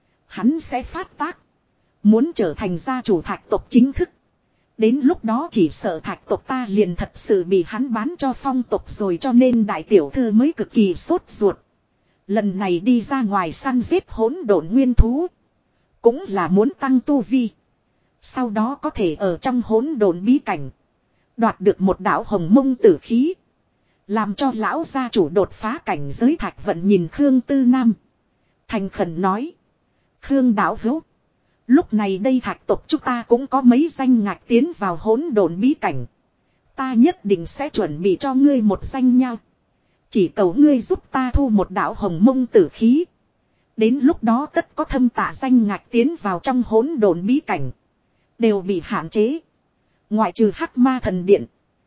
hắn sẽ phát tác. Muốn trở thành gia chủ thạch tộc chính thức. Đến lúc đó chỉ sợ thạch tộc ta liền thật sự bị hắn bán cho phong tộc rồi, cho nên đại tiểu thư mới cực kỳ sốt ruột. Lần này đi ra ngoài săn giết hỗn độn nguyên thú, cũng là muốn tăng tu vi. Sau đó có thể ở trong hỗn độn bí cảnh đoạt được một đạo hồng mông tử khí, làm cho lão gia chủ đột phá cảnh giới. Thạch Vận nhìn Khương Tư Nam, thành khẩn nói. Khương đạo hữu, lúc này đây thạch tộc chúng ta cũng có mấy danh ngạch tiến vào hỗn độn bí cảnh. Ta nhất định sẽ chuẩn bị cho ngươi một danh nhau. Chỉ cầu ngươi giúp ta thu một đạo hồng mông tử khí. Đến lúc đó tất có thâm tạ danh ngạch tiến vào trong hỗn độn bí cảnh đều bị hạn chế. Ngoại trừ Hắc Ma Thần Điện,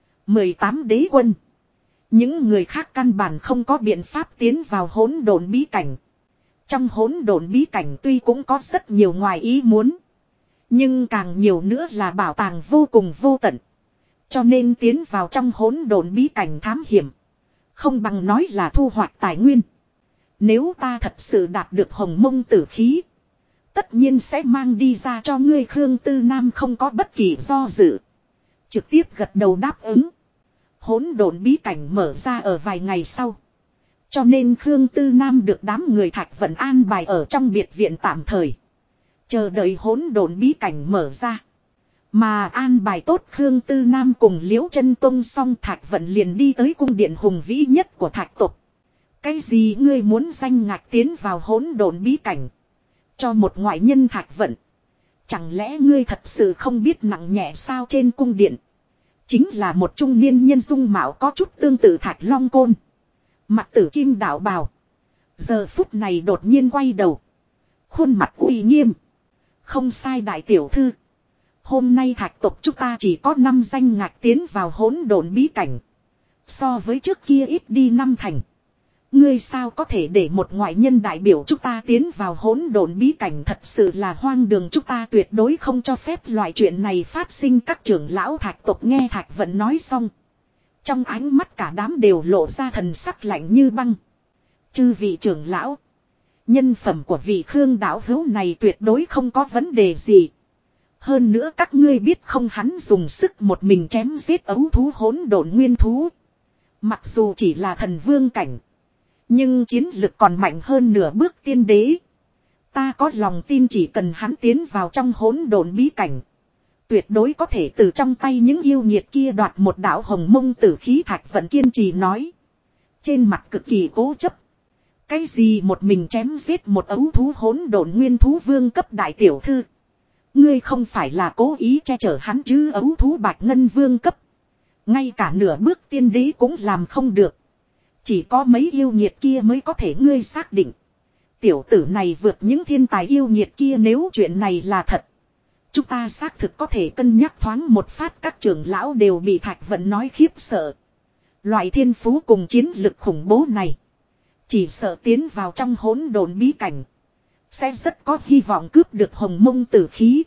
18 đế quân, những người khác căn bản không có biện pháp tiến vào hỗn độn bí cảnh. Trong hỗn độn bí cảnh tuy cũng có rất nhiều ngoài ý muốn, nhưng càng nhiều nữa là bảo tàng vô cùng vô tận. Cho nên tiến vào trong hỗn độn bí cảnh thám hiểm, không bằng nói là thu hoạch tài nguyên. Nếu ta thật sự đạt được hồng mông tử khí, tất nhiên sẽ mang đi ra cho ngươi. Khương Tư Nam không có bất kỳ do dự, trực tiếp gật đầu đáp ứng. Hỗn độn bí cảnh mở ra ở vài ngày sau, cho nên Khương Tư Nam được đám người Thạch Vận an bài ở trong biệt viện tạm thời, chờ đợi hỗn độn bí cảnh mở ra. Mà an bài tốt Khương Tư Nam cùng Liễu Chân Tông xong, Thạch Vận liền đi tới cung điện hùng vĩ nhất của thạch tộc. Cái gì ngươi muốn danh ngạch tiến vào hỗn độn bí cảnh? Cho một ngoại nhân Thạch Vận? Chẳng lẽ ngươi thật sự không biết nặng nhẹ sao? Trên cung điện chính là một trung niên nhân dung mạo có chút tương tự Thạch Long Côn, mặt tử kim đạo bào. Giờ phút này đột nhiên quay đầu, khuôn mặt uy nghiêm. Không sai đại tiểu thư, hôm nay thạch tộc chúng ta chỉ có 5 danh ngạch tiến vào hỗn độn bí cảnh. So với trước kia ít đi 5 thành. Ngươi sao có thể để một ngoại nhân đại biểu chúng ta tiến vào hỗn độn bí cảnh? Thật sự là hoang đường, chúng ta tuyệt đối không cho phép loại chuyện này phát sinh. Các trưởng lão thạch tộc nghe Thạch Vận nói xong, trong ánh mắt cả đám đều lộ ra thần sắc lạnh như băng. Chư vị trưởng lão. Nhân phẩm của vị Khương đạo hữu này tuyệt đối không có vấn đề gì. Hơn nữa các ngươi biết không, hắn dùng sức một mình chém giết ấu thú hỗn độn nguyên thú. Mặc dù chỉ là thần vương cảnh, nhưng chiến lực còn mạnh hơn nửa bước tiên đế. Ta có lòng tin chỉ cần hắn tiến vào trong hỗn độn bí cảnh, tuyệt đối có thể từ trong tay những yêu nghiệt kia đoạt một đạo hồng mông tử khí. Thạch Vận kiên trì nói. Trên mặt cực kỳ cố chấp. Cái gì một mình chém giết một ấu thú hỗn độn nguyên thú vương cấp đại tiểu thư? Ngươi không phải là cố ý che chở hắn chứ? Ấu thú bạch ngân vương cấp, ngay cả nửa bước tiên đế cũng làm không được. Chỉ có mấy yêu nghiệt kia mới có thể. Ngươi xác định tiểu tử này vượt những thiên tài yêu nghiệt kia? Nếu chuyện này là thật, chúng ta xác thực có thể cân nhắc thoáng một phát. Các trưởng lão đều bị Thạch Vận nói khiếp sợ. Loại thiên phú cùng chiến lực khủng bố này, chỉ sợ tiến vào trong hỗn độn bí cảnh sẽ rất có hy vọng cướp được hồng mông tử khí.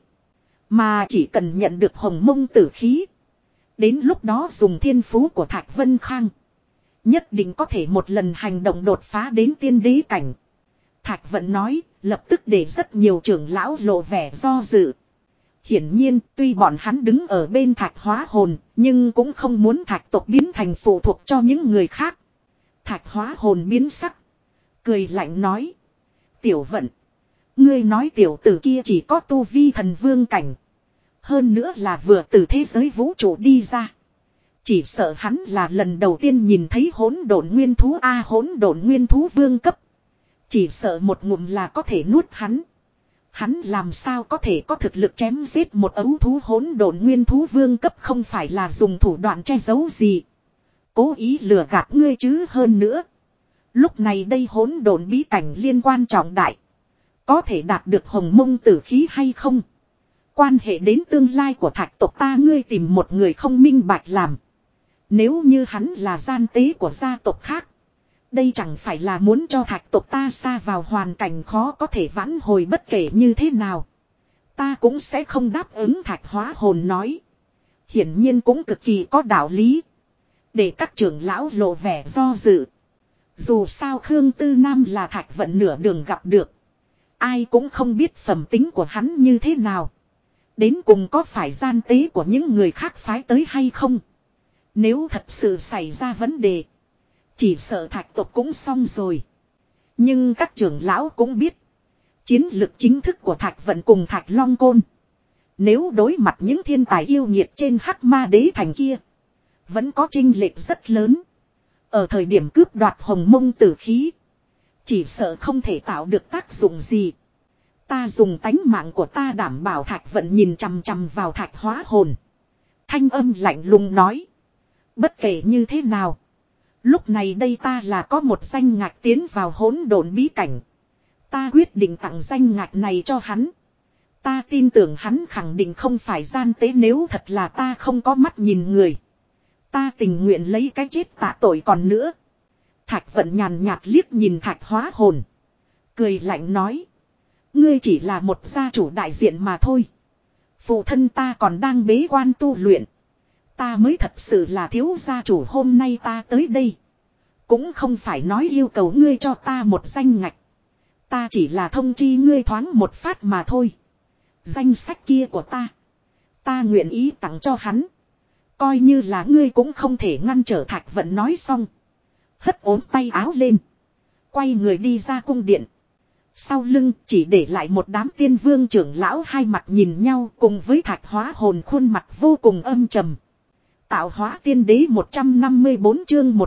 Mà chỉ cần nhận được hồng mông tử khí, đến lúc đó dùng thiên phú của Thạch Vân Khang, nhất định có thể một lần hành động đột phá đến tiên đế cảnh. Thạch Vận nói, lập tức để rất nhiều trưởng lão lộ vẻ do dự. Hiển nhiên, tuy bọn hắn đứng ở bên Thạch Hóa Hồn, nhưng cũng không muốn Thạch tộc biến thành phụ thuộc cho những người khác. Thạch Hóa Hồn biến sắc, cười lạnh nói. Tiểu Vận, ngươi nói tiểu tử kia chỉ có tu vi thần vương cảnh, hơn nữa là vừa từ thế giới vũ trụ đi ra. Chỉ sợ hắn là lần đầu tiên nhìn thấy hỗn độn nguyên thú. Hỗn độn nguyên thú vương cấp, chỉ sợ một ngụm là có thể nuốt hắn. Hắn làm sao có thể có thực lực chém giết một ấu thú hỗn độn nguyên thú vương cấp? Không phải là dùng thủ đoạn che giấu gì, cố ý lừa gạt ngươi chứ? Hơn nữa, lúc này đây hỗn độn bí cảnh liên quan trọng đại, có thể đạt được hồng mông tử khí hay không, quan hệ đến tương lai của Thạch tộc ta. Ngươi tìm một người không minh bạch làm. Nếu như hắn là gian tế của gia tộc khác, đây chẳng phải là muốn cho Thạch tộc ta sa vào hoàn cảnh khó có thể vãn hồi. Bất kể như thế nào, ta cũng sẽ không đáp ứng. Thạch Hóa Hồn nói. Hiển nhiên cũng cực kỳ có đạo lý, để các trưởng lão lộ vẻ do dự. Dù sao Khương Tư Nam là Thạch Vận nửa đường gặp được, ai cũng không biết phẩm tính của hắn như thế nào, đến cùng có phải gian tế của những người khác phái tới hay không. Nếu thật sự xảy ra vấn đề, chỉ sợ Thạch tộc cũng xong rồi. Nhưng các trưởng lão cũng biết, chiến lực chính thức của Thạch Vận cùng Thạch Long Côn, nếu đối mặt những thiên tài yêu nghiệt trên Hắc Ma Đế Thành kia, vẫn có chênh lệch rất lớn. Ở thời điểm cướp đoạt hồng mông tử khí, chỉ sợ không thể tạo được tác dụng gì. Ta dùng tánh mạng của ta đảm bảo. Thạch Vận nhìn chằm chằm vào Thạch Hóa Hồn, thanh âm lạnh lùng nói. Bất kể như thế nào, lúc này đây ta là có một danh ngạch tiến vào hỗn độn bí cảnh. Ta quyết định tặng danh ngạch này cho hắn. Ta tin tưởng hắn khẳng định không phải gian tế. Nếu thật là ta không có mắt nhìn người, ta tình nguyện lấy cái chết tạ tội. Còn nữa, Thạch Vận nhàn nhạt liếc nhìn Thạch Hóa Hồn, cười lạnh nói. Ngươi chỉ là một gia chủ đại diện mà thôi. Phụ thân ta còn đang bế quan tu luyện, ta mới thật sự là thiếu gia chủ. Hôm nay ta tới đây, cũng không phải nói yêu cầu ngươi cho ta một danh ngạch. Ta chỉ là thông chi ngươi thoáng một phát mà thôi. Danh sách kia của ta nguyện ý tặng cho hắn. Coi như là ngươi cũng không thể ngăn trở. Thạch Vận nói xong, hất ốm tay áo lên, quay người đi ra cung điện. Sau lưng chỉ để lại một đám tiên vương trưởng lão hai mặt nhìn nhau, cùng với Thạch Hóa Hồn khuôn mặt vô cùng âm trầm. Tạo Hóa Tiên Đế 154 chương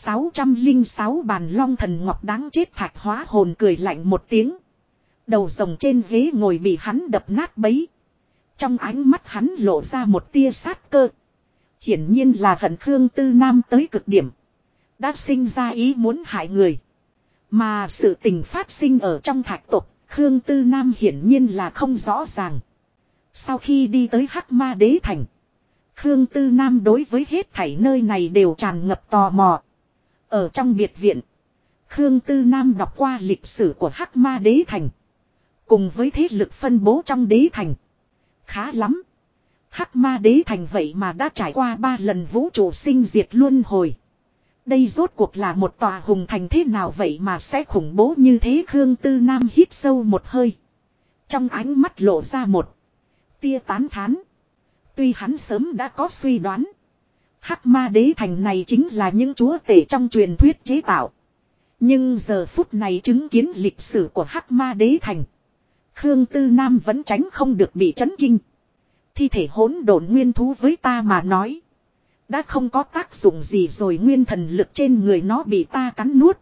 1606 bàn long thần ngọc đáng chết. Thạch Hóa Hồn cười lạnh một tiếng, đầu rồng trên ghế ngồi bị hắn đập nát bấy. Trong ánh mắt hắn lộ ra một tia sát cơ, hiển nhiên là hận Khương Tư Nam tới cực điểm, đã sinh ra ý muốn hại người. Mà sự tình phát sinh ở trong Thạch tộc, Khương Tư Nam hiển nhiên là không rõ ràng. Sau khi đi tới Hắc Ma Đế Thành, Khương Tư Nam đối với hết thảy nơi này đều tràn ngập tò mò. Ở trong biệt viện, Khương Tư Nam đọc qua lịch sử của Hắc Ma Đế Thành, cùng với thế lực phân bố trong đế thành. Khá lắm, Hắc Ma Đế Thành vậy mà đã trải qua 3 lần vũ trụ sinh diệt luân hồi. Đây rốt cuộc là một tòa hùng thành thế nào vậy mà sẽ khủng bố như thế? Khương Tư Nam hít sâu một hơi. Trong ánh mắt lộ ra một tia tán thán. Tuy hắn sớm đã có suy đoán. Hắc Ma Đế Thành này chính là những chúa tể trong truyền thuyết chế tạo. Nhưng giờ phút này chứng kiến lịch sử của Hắc Ma Đế Thành. Khương Tư Nam vẫn tránh không được bị chấn kinh. Thi thể hỗn độn nguyên thú với ta mà nói. Đã không có tác dụng gì rồi, nguyên thần lực trên người nó bị ta cắn nuốt.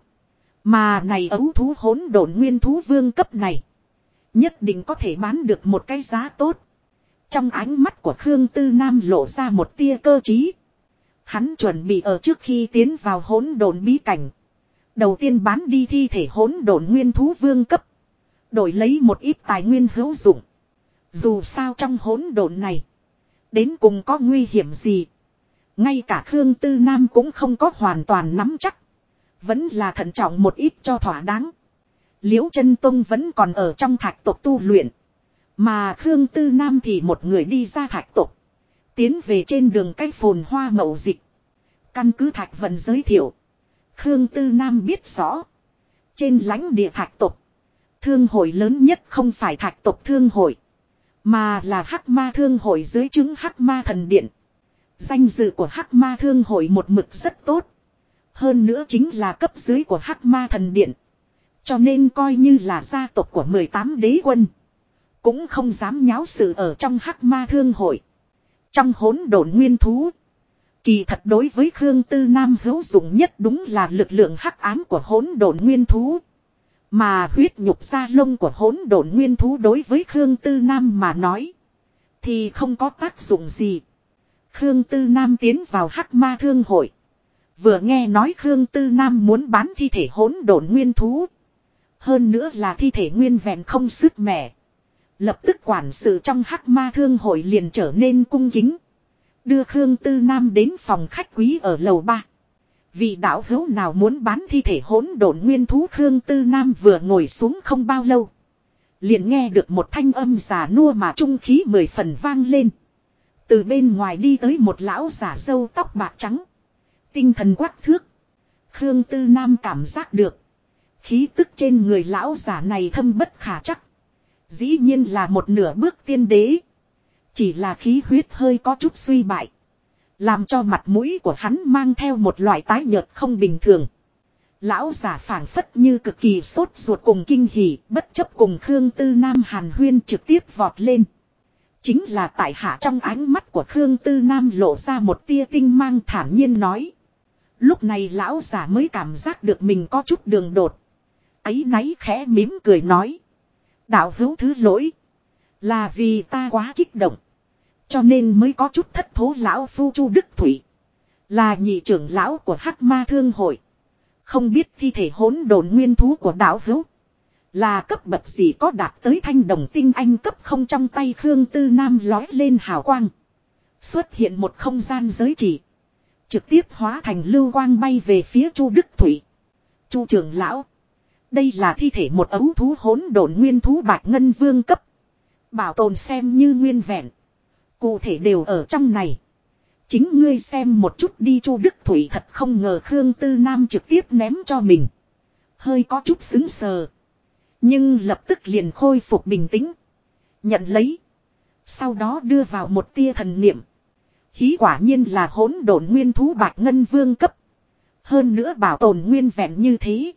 Mà này ấu thú hỗn độn nguyên thú vương cấp này. Nhất định có thể bán được một cái giá tốt. Trong ánh mắt của Khương Tư Nam lộ ra một tia cơ trí. Hắn chuẩn bị ở trước khi tiến vào hỗn độn bí cảnh. Đầu tiên bán đi thi thể hỗn độn nguyên thú vương cấp. Đổi lấy một ít tài nguyên hữu dụng. Dù sao trong hỗn độn này. Đến cùng có nguy hiểm gì. Ngay cả Khương Tư Nam cũng không có hoàn toàn nắm chắc. Vẫn là thận trọng một ít cho thỏa đáng. Liễu Chân Tông vẫn còn ở trong thạch tộc tu luyện. Mà Khương Tư Nam thì một người đi ra thạch tộc. Tiến về trên đường cách phồn hoa mậu dịch. Căn cứ thạch vận giới thiệu. Khương Tư Nam biết rõ. Trên lãnh địa thạch tộc. Thương hội lớn nhất không phải thạch tộc thương hội. Mà là Hắc Ma thương hội dưới trướng Hắc Ma thần điện. Danh dự của Hắc Ma thương hội một mực rất tốt. Hơn nữa chính là cấp dưới của Hắc Ma thần điện. Cho nên coi như là gia tộc của 18 đế quân. Cũng không dám nháo sự ở trong Hắc Ma thương hội. Trong hỗn độn nguyên thú. Kỳ thật đối với Khương Tư Nam hữu dụng nhất đúng là lực lượng hắc ám của hỗn độn nguyên thú. Mà huyết nhục da lông của hỗn độn nguyên thú đối với Khương Tư Nam mà nói. Thì không có tác dụng gì. Khương Tư Nam tiến vào Hắc Ma thương hội. Vừa nghe nói Khương Tư Nam muốn bán thi thể hỗn độn nguyên thú. Hơn nữa là thi thể nguyên vẹn không sứt mẻ. Lập tức quản sự trong Hắc Ma thương hội liền trở nên cung kính. Đưa Khương Tư Nam đến phòng khách quý ở lầu 3. Vị đạo hữu nào muốn bán thi thể hỗn độn nguyên thú? Khương Tư Nam vừa ngồi xuống không bao lâu. Liền nghe được một thanh âm già nua mà trung khí 10 phần vang lên. Từ bên ngoài đi tới một lão giả râu tóc bạc trắng. Tinh thần quắc thước. Khương Tư Nam cảm giác được. Khí tức trên người lão giả này thâm bất khả trắc. Dĩ nhiên là một nửa bước tiên đế. Chỉ là khí huyết hơi có chút suy bại. Làm cho mặt mũi của hắn mang theo một loại tái nhợt không bình thường. Lão giả phảng phất như cực kỳ sốt ruột cùng kinh hỉ, bất chấp cùng Khương Tư Nam hàn huyên trực tiếp vọt lên. Chính là tại hạ. Trong ánh mắt của Khương Tư Nam lộ ra một tia tinh mang, thản nhiên nói. Lúc này lão giả mới cảm giác được mình có chút đường đột. Áy náy khẽ mím cười nói. Đạo hữu thứ lỗi. Là vì ta quá kích động. Cho nên mới có chút thất thố. Lão phu Chu Đức Thủy. Là nhị trưởng lão của Hắc Ma thương hội. Không biết thi thể hỗn độn nguyên thú của đạo hữu. Là cấp bậc gì, có đạt tới thanh đồng tinh anh cấp không? Trong tay Khương Tư Nam lói lên hào quang. Xuất hiện một không gian giới chỉ. Trực tiếp hóa thành lưu quang bay về phía Chu Đức Thủy. Chu trưởng lão. Đây là thi thể một ấu thú hỗn độn nguyên thú bạch ngân vương cấp. Bảo tồn xem như nguyên vẹn. Cụ thể đều ở trong này. Chính ngươi xem một chút đi. Chu Đức Thủy thật không ngờ Khương Tư Nam trực tiếp ném cho mình. Hơi có chút sững sờ. Nhưng lập tức liền khôi phục bình tĩnh. Nhận lấy. Sau đó đưa vào một tia thần niệm. Hí quả nhiên là hỗn độn nguyên thú bạch ngân vương cấp. Hơn nữa bảo tồn nguyên vẹn như thế.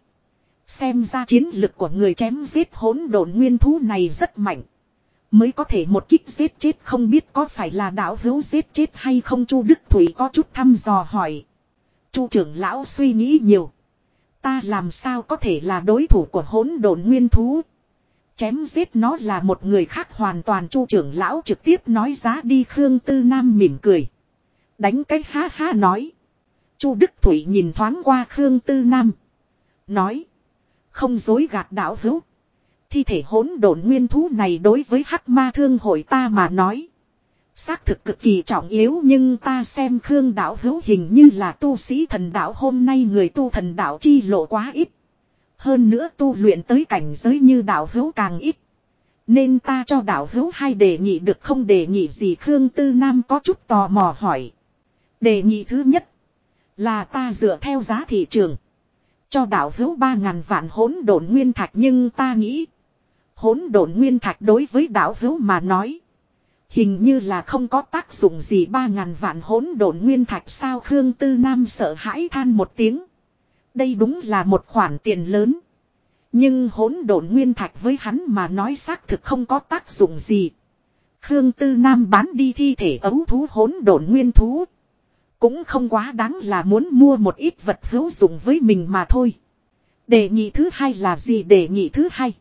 Xem ra chiến lực của người chém giết hỗn độn nguyên thú này rất mạnh. Mới có thể một kích giết chết, không biết có phải là đạo hữu giết chết hay không? Chu Đức Thủy có chút thăm dò hỏi. Chu trưởng lão suy nghĩ nhiều. Ta làm sao có thể là đối thủ của hỗn độn nguyên thú? Chém giết nó là một người khác hoàn toàn. Chu trưởng lão trực tiếp nói giá đi. Khương Tư Nam mỉm cười. Đánh cái ha ha nói. Chu Đức Thủy nhìn thoáng qua Khương Tư Nam. Nói. Không dối gạt đạo hữu. Thi thể hỗn độn nguyên thú này đối với Hắc Ma thương hội ta mà nói. Xác thực cực kỳ trọng yếu, nhưng ta xem Khương đạo hữu hình như là tu sĩ thần đạo. Hôm nay người tu thần đạo chi lộ quá ít. Hơn nữa tu luyện tới cảnh giới như đạo hữu càng ít. Nên ta cho đạo hữu hai đề nghị được không? Đề nghị gì? Khương Tư Nam có chút tò mò hỏi. Đề nghị thứ nhất Là ta dựa theo giá thị trường. Cho đạo hữu 3.000 vạn hỗn độn nguyên thạch, nhưng ta nghĩ. Hỗn độn nguyên thạch đối với đạo hữu mà nói. Hình như là không có tác dụng gì. 3.000 vạn hỗn độn nguyên thạch sao? Khương Tư Nam sợ hãi than một tiếng. Đây đúng là một khoản tiền lớn. Nhưng hỗn độn nguyên thạch với hắn mà nói xác thực không có tác dụng gì. Khương Tư Nam bán đi thi thể ấu thú hỗn độn nguyên thú. Cũng không quá đáng là muốn mua một ít vật hữu dụng với mình mà thôi. Đề nghị thứ hai là gì? Đề nghị thứ hai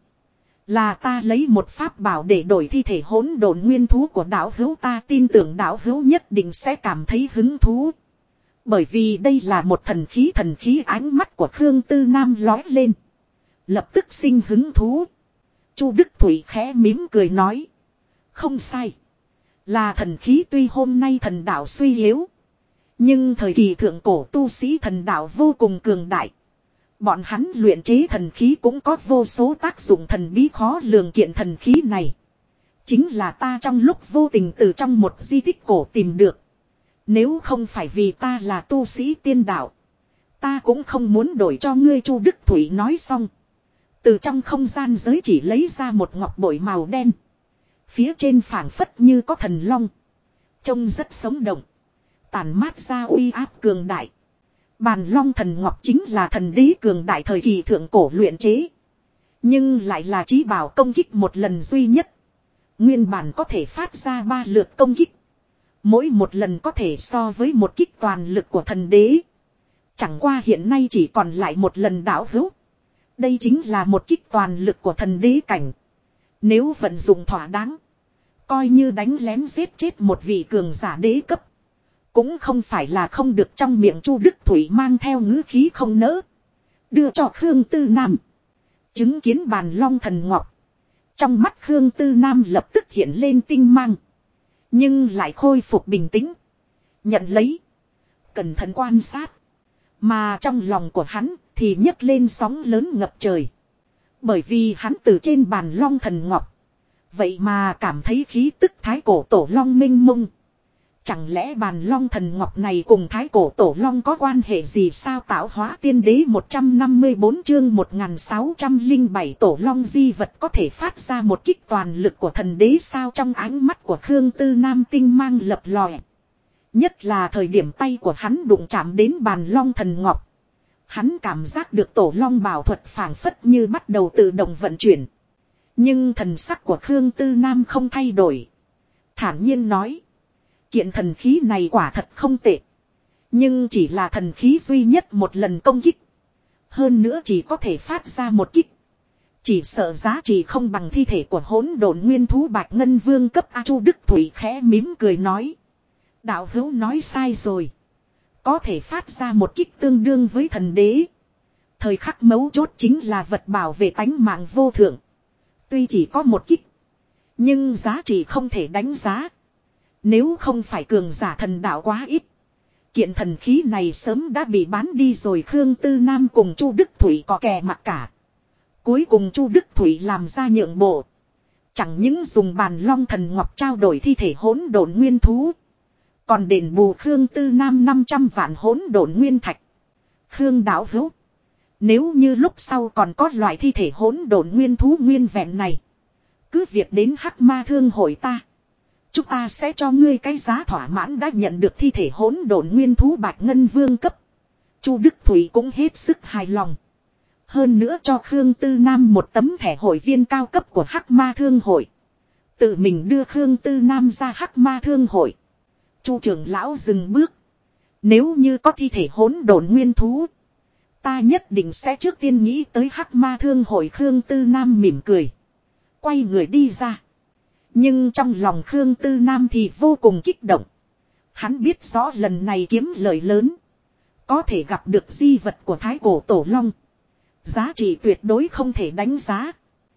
là ta lấy một pháp bảo để đổi thi thể hỗn độn nguyên thú của đạo hữu. Ta tin tưởng đạo hữu nhất định sẽ cảm thấy hứng thú. Bởi vì đây là một thần khí. Thần khí. Ánh mắt của Khương Tư Nam lóe lên. Lập tức sinh hứng thú. Chu Đức Thủy khẽ mỉm cười nói. Không sai. Là thần khí. Tuy hôm nay thần đạo suy yếu. Nhưng thời kỳ thượng cổ tu sĩ thần đạo vô cùng cường đại. Bọn hắn luyện chế thần khí cũng có vô số tác dụng thần bí khó lường. Kiện thần khí này chính là ta trong lúc vô tình từ trong một di tích cổ tìm được. Nếu không phải vì ta là tu sĩ tiên đạo, ta cũng không muốn đổi cho ngươi. Chu Đức Thủy nói xong, từ trong không gian giới chỉ lấy ra một ngọc bội màu đen. Phía trên phảng phất như có thần long, trông rất sống động, tản mát ra uy áp cường đại. Bàn long thần ngọc chính là thần đế cường đại thời kỳ thượng cổ luyện chế. Nhưng lại là chí bảo công kích một lần duy nhất. Nguyên bản có thể phát ra 3 lượt công kích. Mỗi một lần có thể so với một kích toàn lực của thần đế. Chẳng qua hiện nay chỉ còn lại một lần đạo hữu. Đây chính là một kích toàn lực của thần đế cảnh. Nếu vận dụng thỏa đáng, coi như đánh lén giết chết một vị cường giả đế cấp, cũng không phải là không được. Trong miệng Chu Đức Thủy mang theo ngữ khí không nỡ. Đưa cho Khương Tư Nam. Chứng kiến bàn long thần ngọc. Trong mắt Khương Tư Nam lập tức hiện lên tinh mang. Nhưng lại khôi phục bình tĩnh. Nhận lấy. Cẩn thận quan sát. Mà trong lòng của hắn thì nhấc lên sóng lớn ngập trời. Bởi vì hắn từ trên bàn long thần ngọc. Vậy mà cảm thấy khí tức thái cổ tổ long minh mông. Chẳng lẽ bàn long thần ngọc này cùng thái cổ tổ long có quan hệ gì sao? Tạo hóa tiên đế 154 chương 1607 tổ long di vật có thể phát ra một kích toàn lực của thần đế sao? Trong ánh mắt của Khương Tư Nam tinh mang lập lòe. Nhất là thời điểm tay của hắn đụng chạm đến bàn long thần ngọc. Hắn cảm giác được tổ long bảo thuật phảng phất như bắt đầu tự động vận chuyển. Nhưng thần sắc của Khương Tư Nam không thay đổi. Thản nhiên nói. Kiện thần khí này quả thật không tệ. Nhưng chỉ là thần khí duy nhất một lần công kích. Hơn nữa chỉ có thể phát ra một kích. Chỉ sợ giá trị không bằng thi thể của hỗn độn nguyên thú Bạch Ngân Vương cấp. A Chu Đức Thủy khẽ mỉm cười nói. Đạo hữu nói sai rồi. Có thể phát ra một kích tương đương với thần đế. Thời khắc mấu chốt chính là vật bảo vệ tánh mạng vô thượng. Tuy chỉ có một kích, nhưng giá trị không thể đánh giá. Nếu không phải cường giả thần đạo quá ít, kiện thần khí này sớm đã bị bán đi rồi. Khương Tư Nam cùng Chu Đức Thủy có kè mặc cả. Cuối cùng Chu Đức Thủy làm ra nhượng bộ. Chẳng những dùng bàn long thần ngọc trao đổi thi thể hỗn độn nguyên thú, còn đền bù Khương Tư Nam 500 vạn hỗn độn nguyên thạch. Khương đạo hữu, nếu như lúc sau còn có loại thi thể hỗn độn nguyên thú nguyên vẹn này, cứ việc đến Hắc Ma Thương hội ta. Chúng ta sẽ cho ngươi cái giá thỏa mãn. Đã nhận được thi thể hỗn độn nguyên thú Bạch Ngân Vương cấp, Chu Đức Thủy cũng hết sức hài lòng. Hơn nữa cho Khương Tư Nam một tấm thẻ hội viên cao cấp của Hắc Ma Thương hội. Tự mình đưa Khương Tư Nam ra Hắc Ma Thương hội. Chu trưởng lão dừng bước. Nếu như có thi thể hỗn độn nguyên thú, ta nhất định sẽ trước tiên nghĩ tới Hắc Ma Thương hội. Khương Tư Nam mỉm cười, quay người đi ra. Nhưng trong lòng Khương Tư Nam thì vô cùng kích động. Hắn biết rõ lần này kiếm lợi lớn, có thể gặp được di vật của thái cổ tổ long, giá trị tuyệt đối không thể đánh giá.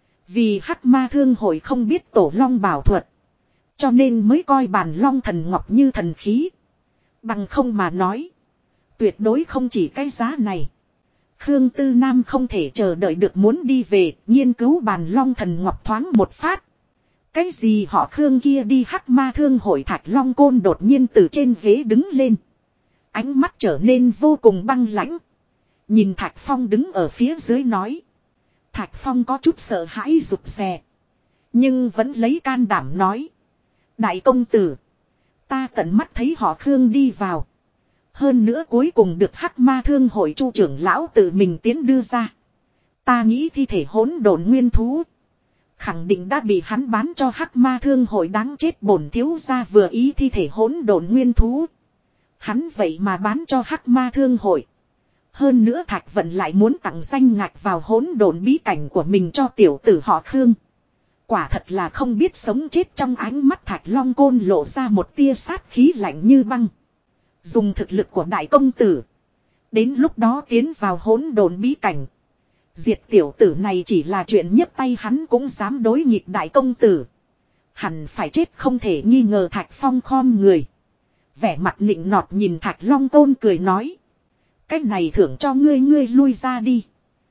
Vì Hắc Ma Thương hội không biết tổ long bảo thuật, cho nên mới coi bàn long thần ngọc như thần khí. Bằng không mà nói, tuyệt đối không chỉ cái giá này. Khương Tư Nam không thể chờ đợi được muốn đi về nghiên cứu bàn long thần ngọc thoáng một phát. Cái gì họ Khương kia đi Hắc Ma Thương hội Thạch Long Côn đột nhiên từ trên ghế đứng lên. Ánh mắt trở nên vô cùng băng lãnh. Nhìn Thạch Phong đứng ở phía dưới nói. Thạch Phong có chút sợ hãi rụt rè. Nhưng vẫn lấy can đảm nói. Đại công tử. Ta tận mắt thấy họ Khương đi vào. Hơn nữa cuối cùng được Hắc Ma Thương hội Chu trưởng lão tự mình tiến đưa ra. Ta nghĩ thi thể hỗn độn nguyên thú. Khẳng định đã bị hắn bán cho Hắc Ma Thương hội đáng chết, bổn thiếu gia vừa ý thi thể hỗn độn nguyên thú. Hắn vậy mà bán cho Hắc Ma Thương hội. Hơn nữa Thạch Vận lại muốn tặng danh ngạch vào hỗn độn bí cảnh của mình cho tiểu tử họ Khương. Quả thật là không biết sống chết, trong ánh mắt Thạch Long Côn lộ ra một tia sát khí lạnh như băng. Dùng thực lực của đại công tử. Đến lúc đó tiến vào hỗn độn bí cảnh. Diệt tiểu tử này chỉ là chuyện nhấp tay hắn cũng dám đối nghịch đại công tử. Hẳn phải chết không thể nghi ngờ. Thạch Phong khom người. Vẻ mặt nịnh nọt nhìn Thạch Long Côn cười nói. Cái này thưởng cho ngươi, ngươi lui ra đi.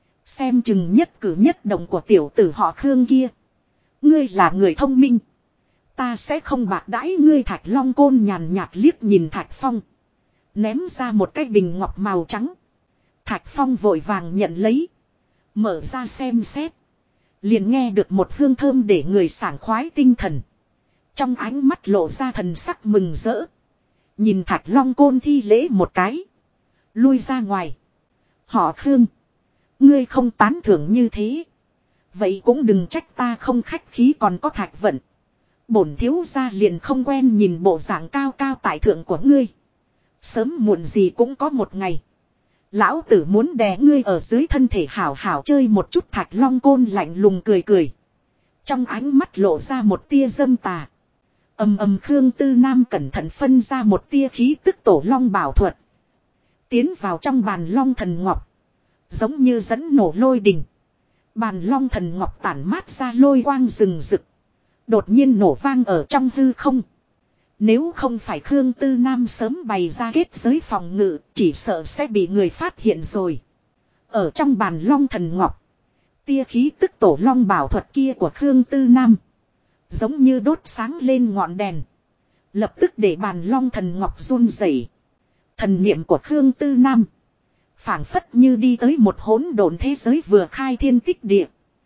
Xem chừng nhất cử nhất động của tiểu tử họ Khương kia. Ngươi là người thông minh. Ta sẽ không bạc đãi ngươi. Thạch Long Côn nhàn nhạt liếc nhìn Thạch Phong. Ném ra một cái bình ngọc màu trắng. Thạch Phong vội vàng nhận lấy. Mở ra xem xét. Liền nghe được một hương thơm để người sảng khoái tinh thần. Trong ánh mắt lộ ra thần sắc mừng rỡ. Nhìn Thạch Long Côn thi lễ một cái. Lui ra ngoài. Họ Khương. Ngươi không tán thưởng như thế. Vậy cũng đừng trách ta không khách khí. Còn có Thạch Vận. Bổn thiếu gia liền không quen nhìn bộ dạng cao cao tại thượng của ngươi. Sớm muộn gì cũng có một ngày. Lão tử muốn đè ngươi ở dưới thân thể hảo hảo chơi một chút. Thạch Long Côn lạnh lùng cười cười. Trong ánh mắt lộ ra một tia dâm tà. Khương Tư Nam cẩn thận phân ra một tia khí tức tổ long bảo thuật. Tiến vào trong bàn long thần ngọc. Giống như dẫn nổ lôi đình. Bàn long thần ngọc tản mát ra lôi quang rừng rực. Đột nhiên nổ vang ở trong hư không. Nếu không phải Khương Tư Nam sớm bày ra kết giới phòng ngự, chỉ sợ sẽ bị người phát hiện rồi. Ở trong bàn long thần ngọc. Tia khí tức tổ long bảo thuật kia của Khương Tư Nam. Giống như đốt sáng lên ngọn đèn. Lập tức để bàn long thần ngọc run rẩy. Thần niệm của Khương Tư Nam. Phảng phất như đi tới một hỗn độn thế giới vừa khai thiên tích địa.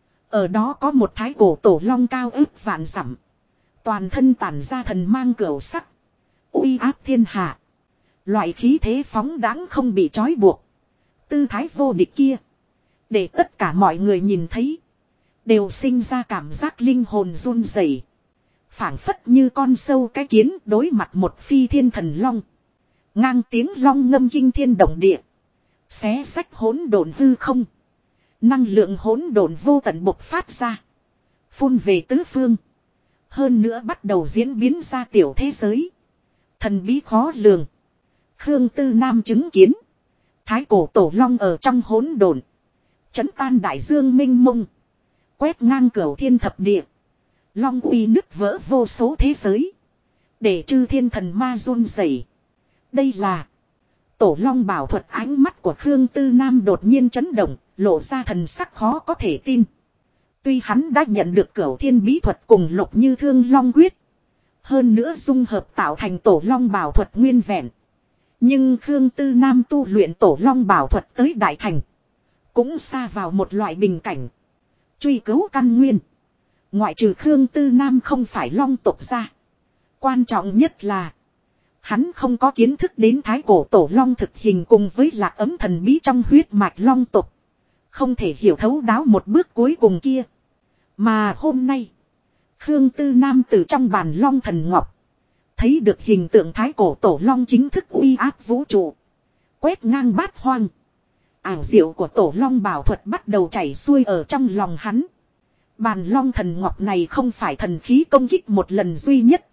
Ở đó có một thái cổ tổ long cao ước vạn dặm. Toàn thân tản ra thần mang cửu sắc. Uy áp thiên hạ. Loại khí thế phóng đáng không bị trói buộc. Tư thái vô địch kia. Để tất cả mọi người nhìn thấy. Đều sinh ra cảm giác linh hồn run rẩy. Phảng phất như con sâu cái kiến đối mặt một phi thiên thần long. Ngang tiếng long ngâm kinh thiên động địa. Xé sách hỗn độn hư không. Năng lượng hỗn độn vô tận bộc phát ra. Phun về tứ phương. Hơn nữa bắt đầu diễn biến ra tiểu thế giới. Thần bí khó lường. Khương Tư Nam chứng kiến. Thái cổ tổ long ở trong hỗn độn. Chấn tan đại dương minh mông. Quét ngang cửu thiên thập địa. Long uy nứt vỡ vô số thế giới. Để chư thiên thần ma run rẩy. Đây là tổ long bảo thuật. Ánh mắt của Khương Tư Nam đột nhiên chấn động. Lộ ra thần sắc khó có thể tin. Tuy hắn đã nhận được cửu thiên bí thuật cùng Lục Như Thương Long quyết. Hơn nữa dung hợp tạo thành tổ long bảo thuật nguyên vẹn. Nhưng Khương Tư Nam tu luyện tổ long bảo thuật tới đại thành. Cũng xa vào một loại bình cảnh. Truy cứu căn nguyên. Ngoại trừ Khương Tư Nam không phải long tộc ra. Quan trọng nhất là. Hắn không có kiến thức đến thái cổ tổ long thực hình cùng với lạc ấm thần bí trong huyết mạch long tộc. Không thể hiểu thấu đáo một bước cuối cùng kia. Mà hôm nay. Khương Tư Nam từ trong bàn long thần ngọc. Thấy được hình tượng thái cổ tổ long chính thức uy áp vũ trụ. Quét ngang bát hoang. Ảo diệu của tổ long bảo thuật bắt đầu chảy xuôi ở trong lòng hắn. Bàn long thần ngọc này không phải thần khí công kích một lần duy nhất.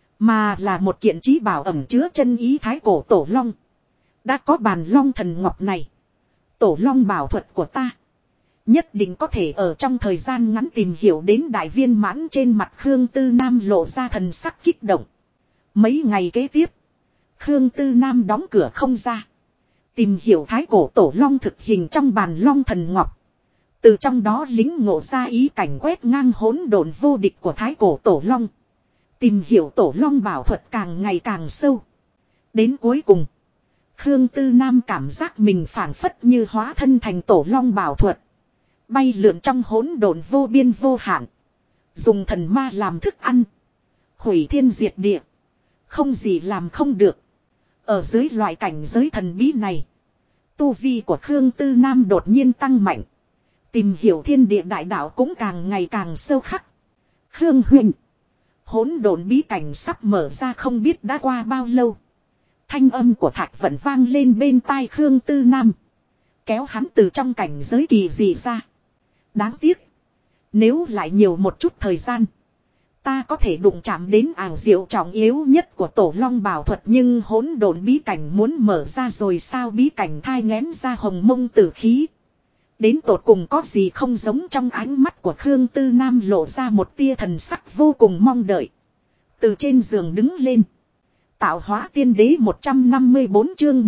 Mà là một kiện trí bảo ẩn chứa chân ý thái cổ tổ long. Đã có bàn long thần ngọc này. Tổ long bảo thuật của ta. Nhất định có thể ở trong thời gian ngắn tìm hiểu đến đại viên mãn. Trên mặt Khương Tư Nam lộ ra thần sắc kích động. Mấy ngày kế tiếp. Khương Tư Nam đóng cửa không ra. Tìm hiểu thái cổ tổ long thực hình trong bàn long thần ngọc. Từ trong đó lính ngộ ra ý cảnh quét ngang hỗn độn vô địch của thái cổ tổ long. Tìm hiểu tổ long bảo thuật càng ngày càng sâu. Đến cuối cùng. Khương Tư Nam cảm giác mình phảng phất như hóa thân thành tổ long bảo thuật. Bay lượn trong hỗn độn vô biên vô hạn. Dùng thần ma làm thức ăn. Hủy thiên diệt địa. Không gì làm không được. Ở dưới loại cảnh giới thần bí này. Tu vi của Khương Tư Nam đột nhiên tăng mạnh. Tìm hiểu thiên địa đại đạo cũng càng ngày càng sâu khắc. Khương Huỳnh. Hỗn độn bí cảnh sắp mở ra không biết đã qua bao lâu. Thanh âm của Thạch Vận vang lên bên tai Khương Tư Nam. Kéo hắn từ trong cảnh giới kỳ dị ra. Đáng tiếc. Nếu lại nhiều một chút thời gian. Ta có thể đụng chạm đến ảo diệu trọng yếu nhất của tổ long bảo thuật. Nhưng hỗn độn bí cảnh muốn mở ra rồi sao? Bí cảnh thai nghén ra hồng mông tử khí. Đến tột cùng có gì không giống? Trong ánh mắt của Khương Tư Nam lộ ra một tia thần sắc vô cùng mong đợi. Từ trên giường đứng lên. Tạo hóa tiên đế 154 chương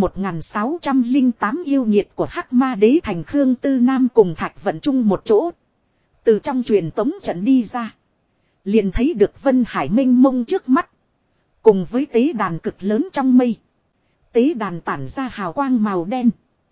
1608 yêu nghiệt của Hắc Ma Đế thành. Khương Tư Nam cùng Thạch Vận chung một chỗ. Từ trong truyền tống trận đi ra. Liền thấy được Vân Hải mênh mông trước mắt. Cùng với tế đàn cực lớn trong mây. Tế đàn tản ra hào quang màu đen.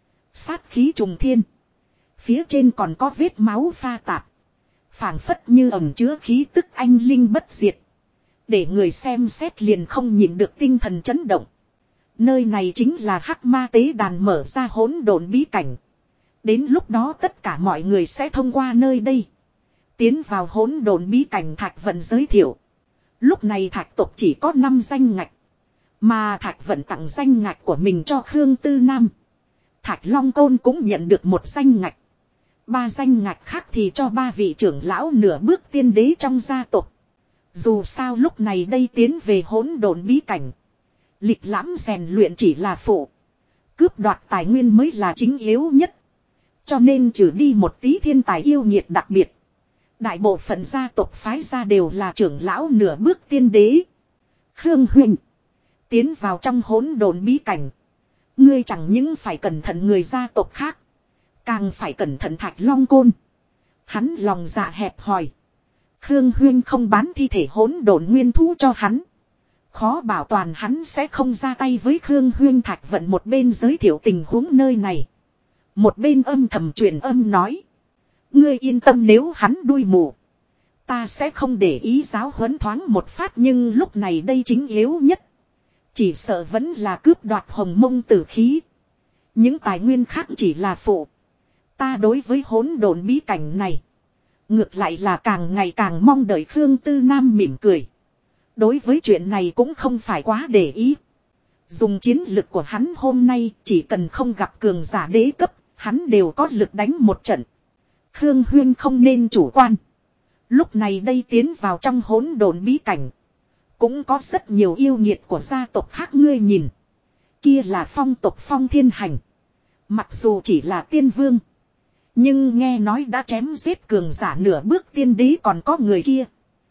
Sát khí trùng thiên. Phía trên còn có vết máu pha tạp. Phảng phất như ẩn chứa khí tức anh linh bất diệt. Để người xem xét liền không nhịn được tinh thần chấn động. Nơi này chính là Hắc Ma tế đàn mở ra hỗn độn bí cảnh. Đến lúc đó tất cả mọi người sẽ thông qua nơi đây. Tiến vào hỗn độn bí cảnh. Thạch Vận giới thiệu. Lúc này Thạch tộc chỉ có 5 danh ngạch. Mà Thạch Vận tặng danh ngạch của mình cho Khương Tư Nam. Thạch Long Côn cũng nhận được một danh ngạch. 3 danh ngạch khác thì cho 3 vị trưởng lão nửa bước tiên đế trong gia tộc. Dù sao lúc này đây tiến về hỗn độn bí cảnh. Lịch lãm rèn luyện chỉ là phụ. Cướp đoạt tài nguyên mới là chính yếu nhất. Cho nên trừ đi một tí thiên tài yêu nghiệt đặc biệt. Đại bộ phận gia tộc phái ra đều là trưởng lão nửa bước tiên đế. Khương Huỳnh. Tiến vào trong hỗn độn bí cảnh. Ngươi chẳng những phải cẩn thận người gia tộc khác. Càng phải cẩn thận Thạch Long Côn. Hắn lòng dạ hẹp hòi. Khương Huyên không bán thi thể hỗn độn nguyên thú cho hắn. Khó bảo toàn hắn sẽ không ra tay với Khương Huyên. Thạch Vận một bên giới thiệu tình huống nơi này. Một bên âm thầm truyền âm nói. Ngươi yên tâm, nếu hắn đuôi mù. Ta sẽ không để ý giáo huấn thoáng một phát. Nhưng lúc này đây chính yếu nhất. Chỉ sợ vẫn là cướp đoạt hồng mông tử khí. Những tài nguyên khác chỉ là phụ. Ta đối với hỗn độn bí cảnh này. Ngược lại là càng ngày càng mong đợi. Khương Tư Nam mỉm cười. Đối với chuyện này cũng không phải quá để ý. Dùng chiến lực của hắn hôm nay chỉ cần không gặp cường giả đế cấp. Hắn đều có lực đánh một trận. Khương Huyên không nên chủ quan. Lúc này đây tiến vào trong hỗn độn bí cảnh. Cũng có rất nhiều yêu nghiệt của gia tộc khác. Ngươi nhìn. Kia là phong tộc Phong Thiên Hành. Mặc dù chỉ là tiên vương. Nhưng nghe nói đã chém giết cường giả nửa bước tiên đế. Còn có người kia.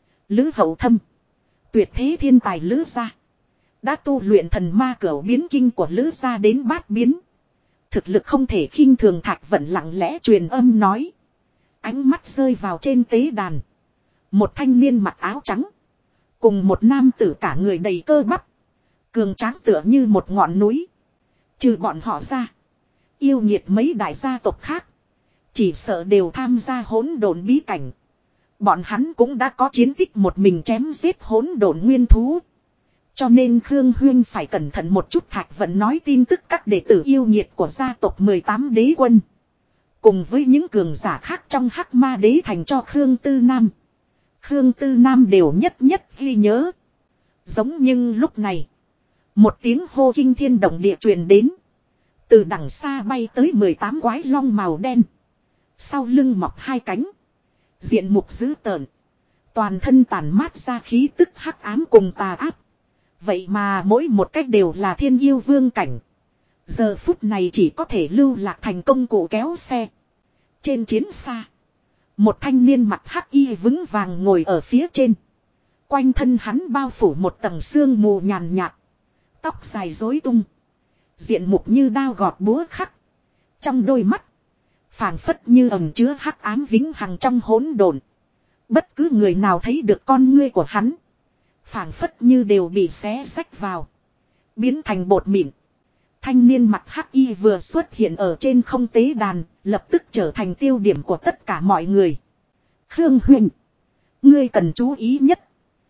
Lữ Hậu Thâm. Tuyệt thế thiên tài Lữ gia. Đã tu luyện thần ma cửu biến kinh của Lữ gia đến bát biến. Thực lực không thể khinh thường. Thạch Vận lặng lẽ truyền âm nói. Ánh mắt rơi vào trên tế đàn. Một thanh niên mặc áo trắng. Cùng một nam tử cả người đầy cơ bắp. Cường tráng tựa như một ngọn núi. Trừ bọn họ ra. Yêu nghiệt mấy đại gia tộc khác. Chỉ sợ đều tham gia hỗn độn bí cảnh. Bọn hắn cũng đã có chiến tích một mình chém giết hỗn độn nguyên thú. Cho nên Khương Huyên phải cẩn thận một chút. Thạch Vận nói tin tức các đệ tử yêu nghiệt của gia tộc 18 đế quân. Cùng với những cường giả khác trong Hắc Ma Đế thành cho Khương Tư Nam. Khương Tư Nam đều nhất nhất ghi nhớ. Giống nhưng lúc này. Một tiếng hô kinh thiên động địa truyền đến. Từ đằng xa bay tới 18 quái long màu đen. Sau lưng mọc 2 cánh. Diện mục dữ tợn. Toàn thân tản mát ra khí tức hắc ám cùng tà áp. Vậy mà mỗi một cách đều là thiên yêu vương cảnh. Giờ phút này chỉ có thể lưu lạc thành công cụ kéo xe. Trên chiến xa. Một thanh niên mặc hắc y vững vàng ngồi ở phía trên. Quanh thân hắn bao phủ một tầng sương mù nhàn nhạt. Tóc dài rối tung. Diện mục như đao gọt búa khắc. Trong đôi mắt. Phảng phất như ẩn chứa hắc ám vĩnh hằng trong hỗn độn. Bất cứ người nào thấy được con ngươi của hắn. Phảng phất như đều bị xé xách vào. Biến thành bột mịn. Thanh niên mặt hắc y vừa xuất hiện ở trên không tế đàn, lập tức trở thành tiêu điểm của tất cả mọi người. Khương Huynh, ngươi cần chú ý nhất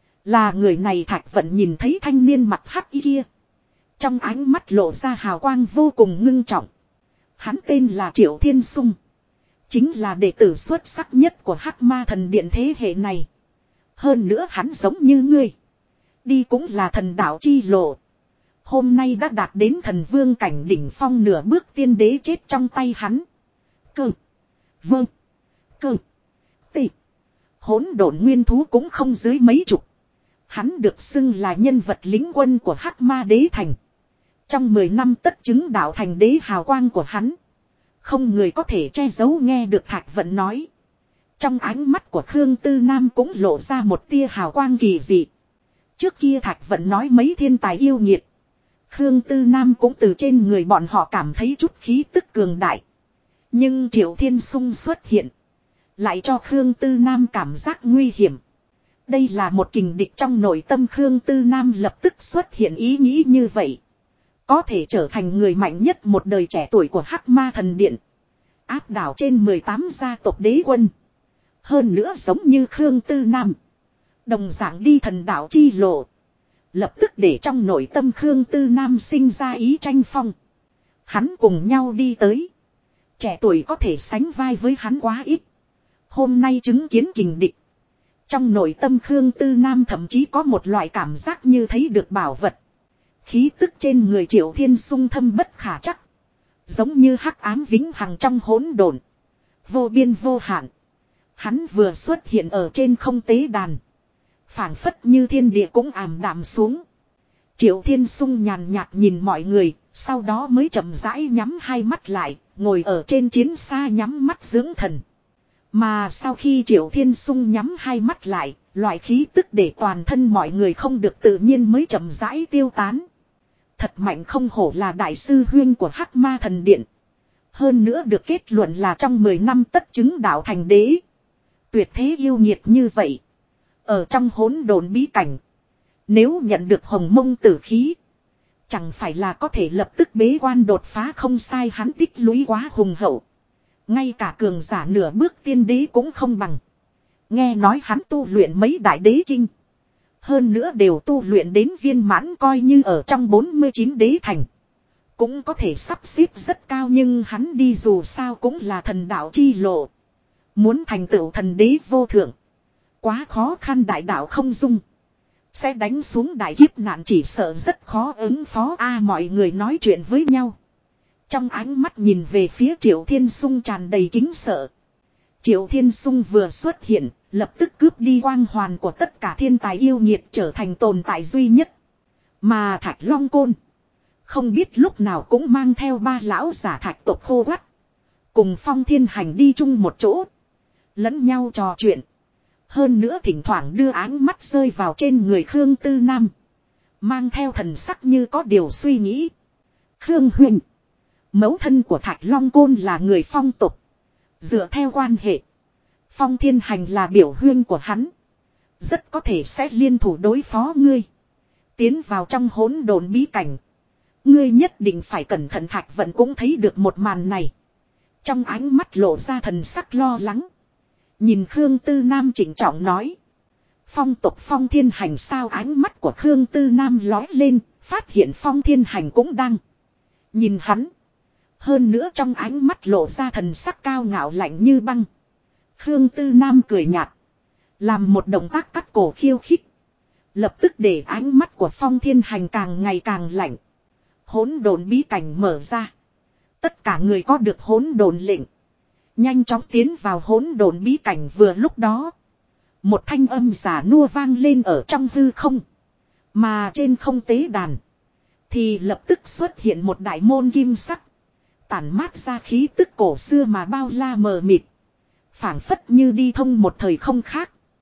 là người này. Thạch Vận nhìn thấy thanh niên mặt hắc y kia, trong ánh mắt lộ ra hào quang vô cùng ngưng trọng. Hắn tên là Triệu Thiên Sung, chính là đệ tử xuất sắc nhất của Hắc Ma Thần Điện thế hệ này. Hơn nữa hắn giống như ngươi, đi cũng là thần đạo chi lộ. Hôm nay đã đạt đến thần vương cảnh đỉnh phong, nửa bước tiên đế chết trong tay hắn. Cơ, vâng, cơ, tị, hỗn độn nguyên thú cũng không dưới mấy chục. Hắn được xưng là nhân vật lính quân của Hắc Ma Đế Thành. Trong 10 năm tất chứng đạo thành đế, hào quang của hắn không người có thể che giấu. Nghe được Thạch Vận nói, trong ánh mắt của Khương Tư Nam cũng lộ ra một tia hào quang kỳ dị. Trước kia Thạch Vận nói mấy thiên tài yêu nghiệt, Khương Tư Nam cũng từ trên người bọn họ cảm thấy chút khí tức cường đại. Nhưng Triệu Thiên Sung xuất hiện, lại cho Khương Tư Nam cảm giác nguy hiểm. Đây là một kình địch trong nội tâm Khương Tư Nam, lập tức xuất hiện ý nghĩ như vậy. Có thể trở thành người mạnh nhất một đời trẻ tuổi của Hắc Ma Thần Điện, áp đảo trên 18 gia tộc đế quân. Hơn nữa giống như Khương Tư Nam, đồng dạng đi thần đạo chi lộ, lập tức để trong nội tâm Khương Tư Nam sinh ra ý tranh phong. Hắn cùng nhau đi tới, trẻ tuổi có thể sánh vai với hắn quá ít. Hôm nay chứng kiến kình địch, trong nội tâm Khương Tư Nam thậm chí có một loại cảm giác như thấy được bảo vật. Khí tức trên người Triệu Thiên Sung thâm bất khả trắc, giống như hắc ám vĩnh hằng trong hỗn độn, vô biên vô hạn. Hắn vừa xuất hiện ở trên không tế đàn, phảng phất như thiên địa cũng ảm đạm xuống. Triệu Thiên Sung nhàn nhạt nhìn mọi người, sau đó mới chậm rãi nhắm hai mắt lại, ngồi ở trên chiến xa nhắm mắt dưỡng thần. Mà sau khi Triệu Thiên Sung nhắm hai mắt lại, loại khí tức để toàn thân mọi người không được tự nhiên mới chậm rãi tiêu tán. Thật mạnh, không hổ là đại sư huyên của Hắc Ma Thần Điện. Hơn nữa được kết luận là trong 10 năm tất chứng đạo thành đế. Tuyệt thế yêu nghiệt như vậy, ở trong hỗn độn bí cảnh, nếu nhận được hồng mông tử khí, chẳng phải là có thể lập tức bế quan đột phá. Không sai, hắn tích lũy quá hùng hậu, ngay cả cường giả nửa bước tiên đế cũng không bằng. Nghe nói hắn tu luyện mấy đại đế kinh, hơn nữa đều tu luyện đến viên mãn, coi như ở trong 49 đế thành cũng có thể sắp xếp rất cao. Nhưng hắn đi dù sao cũng là thần đạo chi lộ, muốn thành tựu thần đế vô thượng, quá khó khăn, đại đạo không dung, sẽ đánh xuống đại kiếp nạn, chỉ sợ rất khó ứng phó. Mọi người nói chuyện với nhau, trong ánh mắt nhìn về phía Triệu Thiên Sung tràn đầy kính sợ. Triệu Thiên Sung vừa xuất hiện, lập tức cướp đi quang hoàn của tất cả thiên tài yêu nghiệt, trở thành tồn tại duy nhất. Mà Thạch Long Côn không biết lúc nào cũng mang theo 3 lão giả thạch tộc khô quắt, cùng Phong Thiên Hành đi chung một chỗ, lẫn nhau trò chuyện. Hơn nữa thỉnh thoảng đưa áng mắt rơi vào trên người Khương Tư Nam, mang theo thần sắc như có điều suy nghĩ. Khương Huynh, mẫu thân của Thạch Long Côn là người Phong tộc. Dựa theo quan hệ, Phong Thiên Hành là biểu huyên của hắn, rất có thể sẽ liên thủ đối phó ngươi. Tiến vào trong hỗn độn bí cảnh, ngươi nhất định phải cẩn thận. Thạch Vận cũng thấy được một màn này, trong ánh mắt lộ ra thần sắc lo lắng. Nhìn Khương Tư Nam chỉnh trọng nói, Phong tộc Phong Thiên Hành sao? Ánh mắt của Khương Tư Nam lói lên, phát hiện Phong Thiên Hành cũng đang nhìn hắn. Hơn nữa trong ánh mắt lộ ra thần sắc cao ngạo lạnh như băng. Khương Tư Nam cười nhạt, làm một động tác cắt cổ khiêu khích, lập tức để ánh mắt của Phong Thiên Hành càng ngày càng lạnh. Hỗn độn bí cảnh mở ra, tất cả người có được hỗn độn lệnh nhanh chóng tiến vào hỗn độn bí cảnh. Vừa lúc đó, một thanh âm giả nua vang lên ở trong hư không, mà trên không tế đàn thì lập tức xuất hiện một đại môn kim sắc, tản mát ra khí tức cổ xưa mà bao la mờ mịt, phảng phất như đi thông một thời không khác.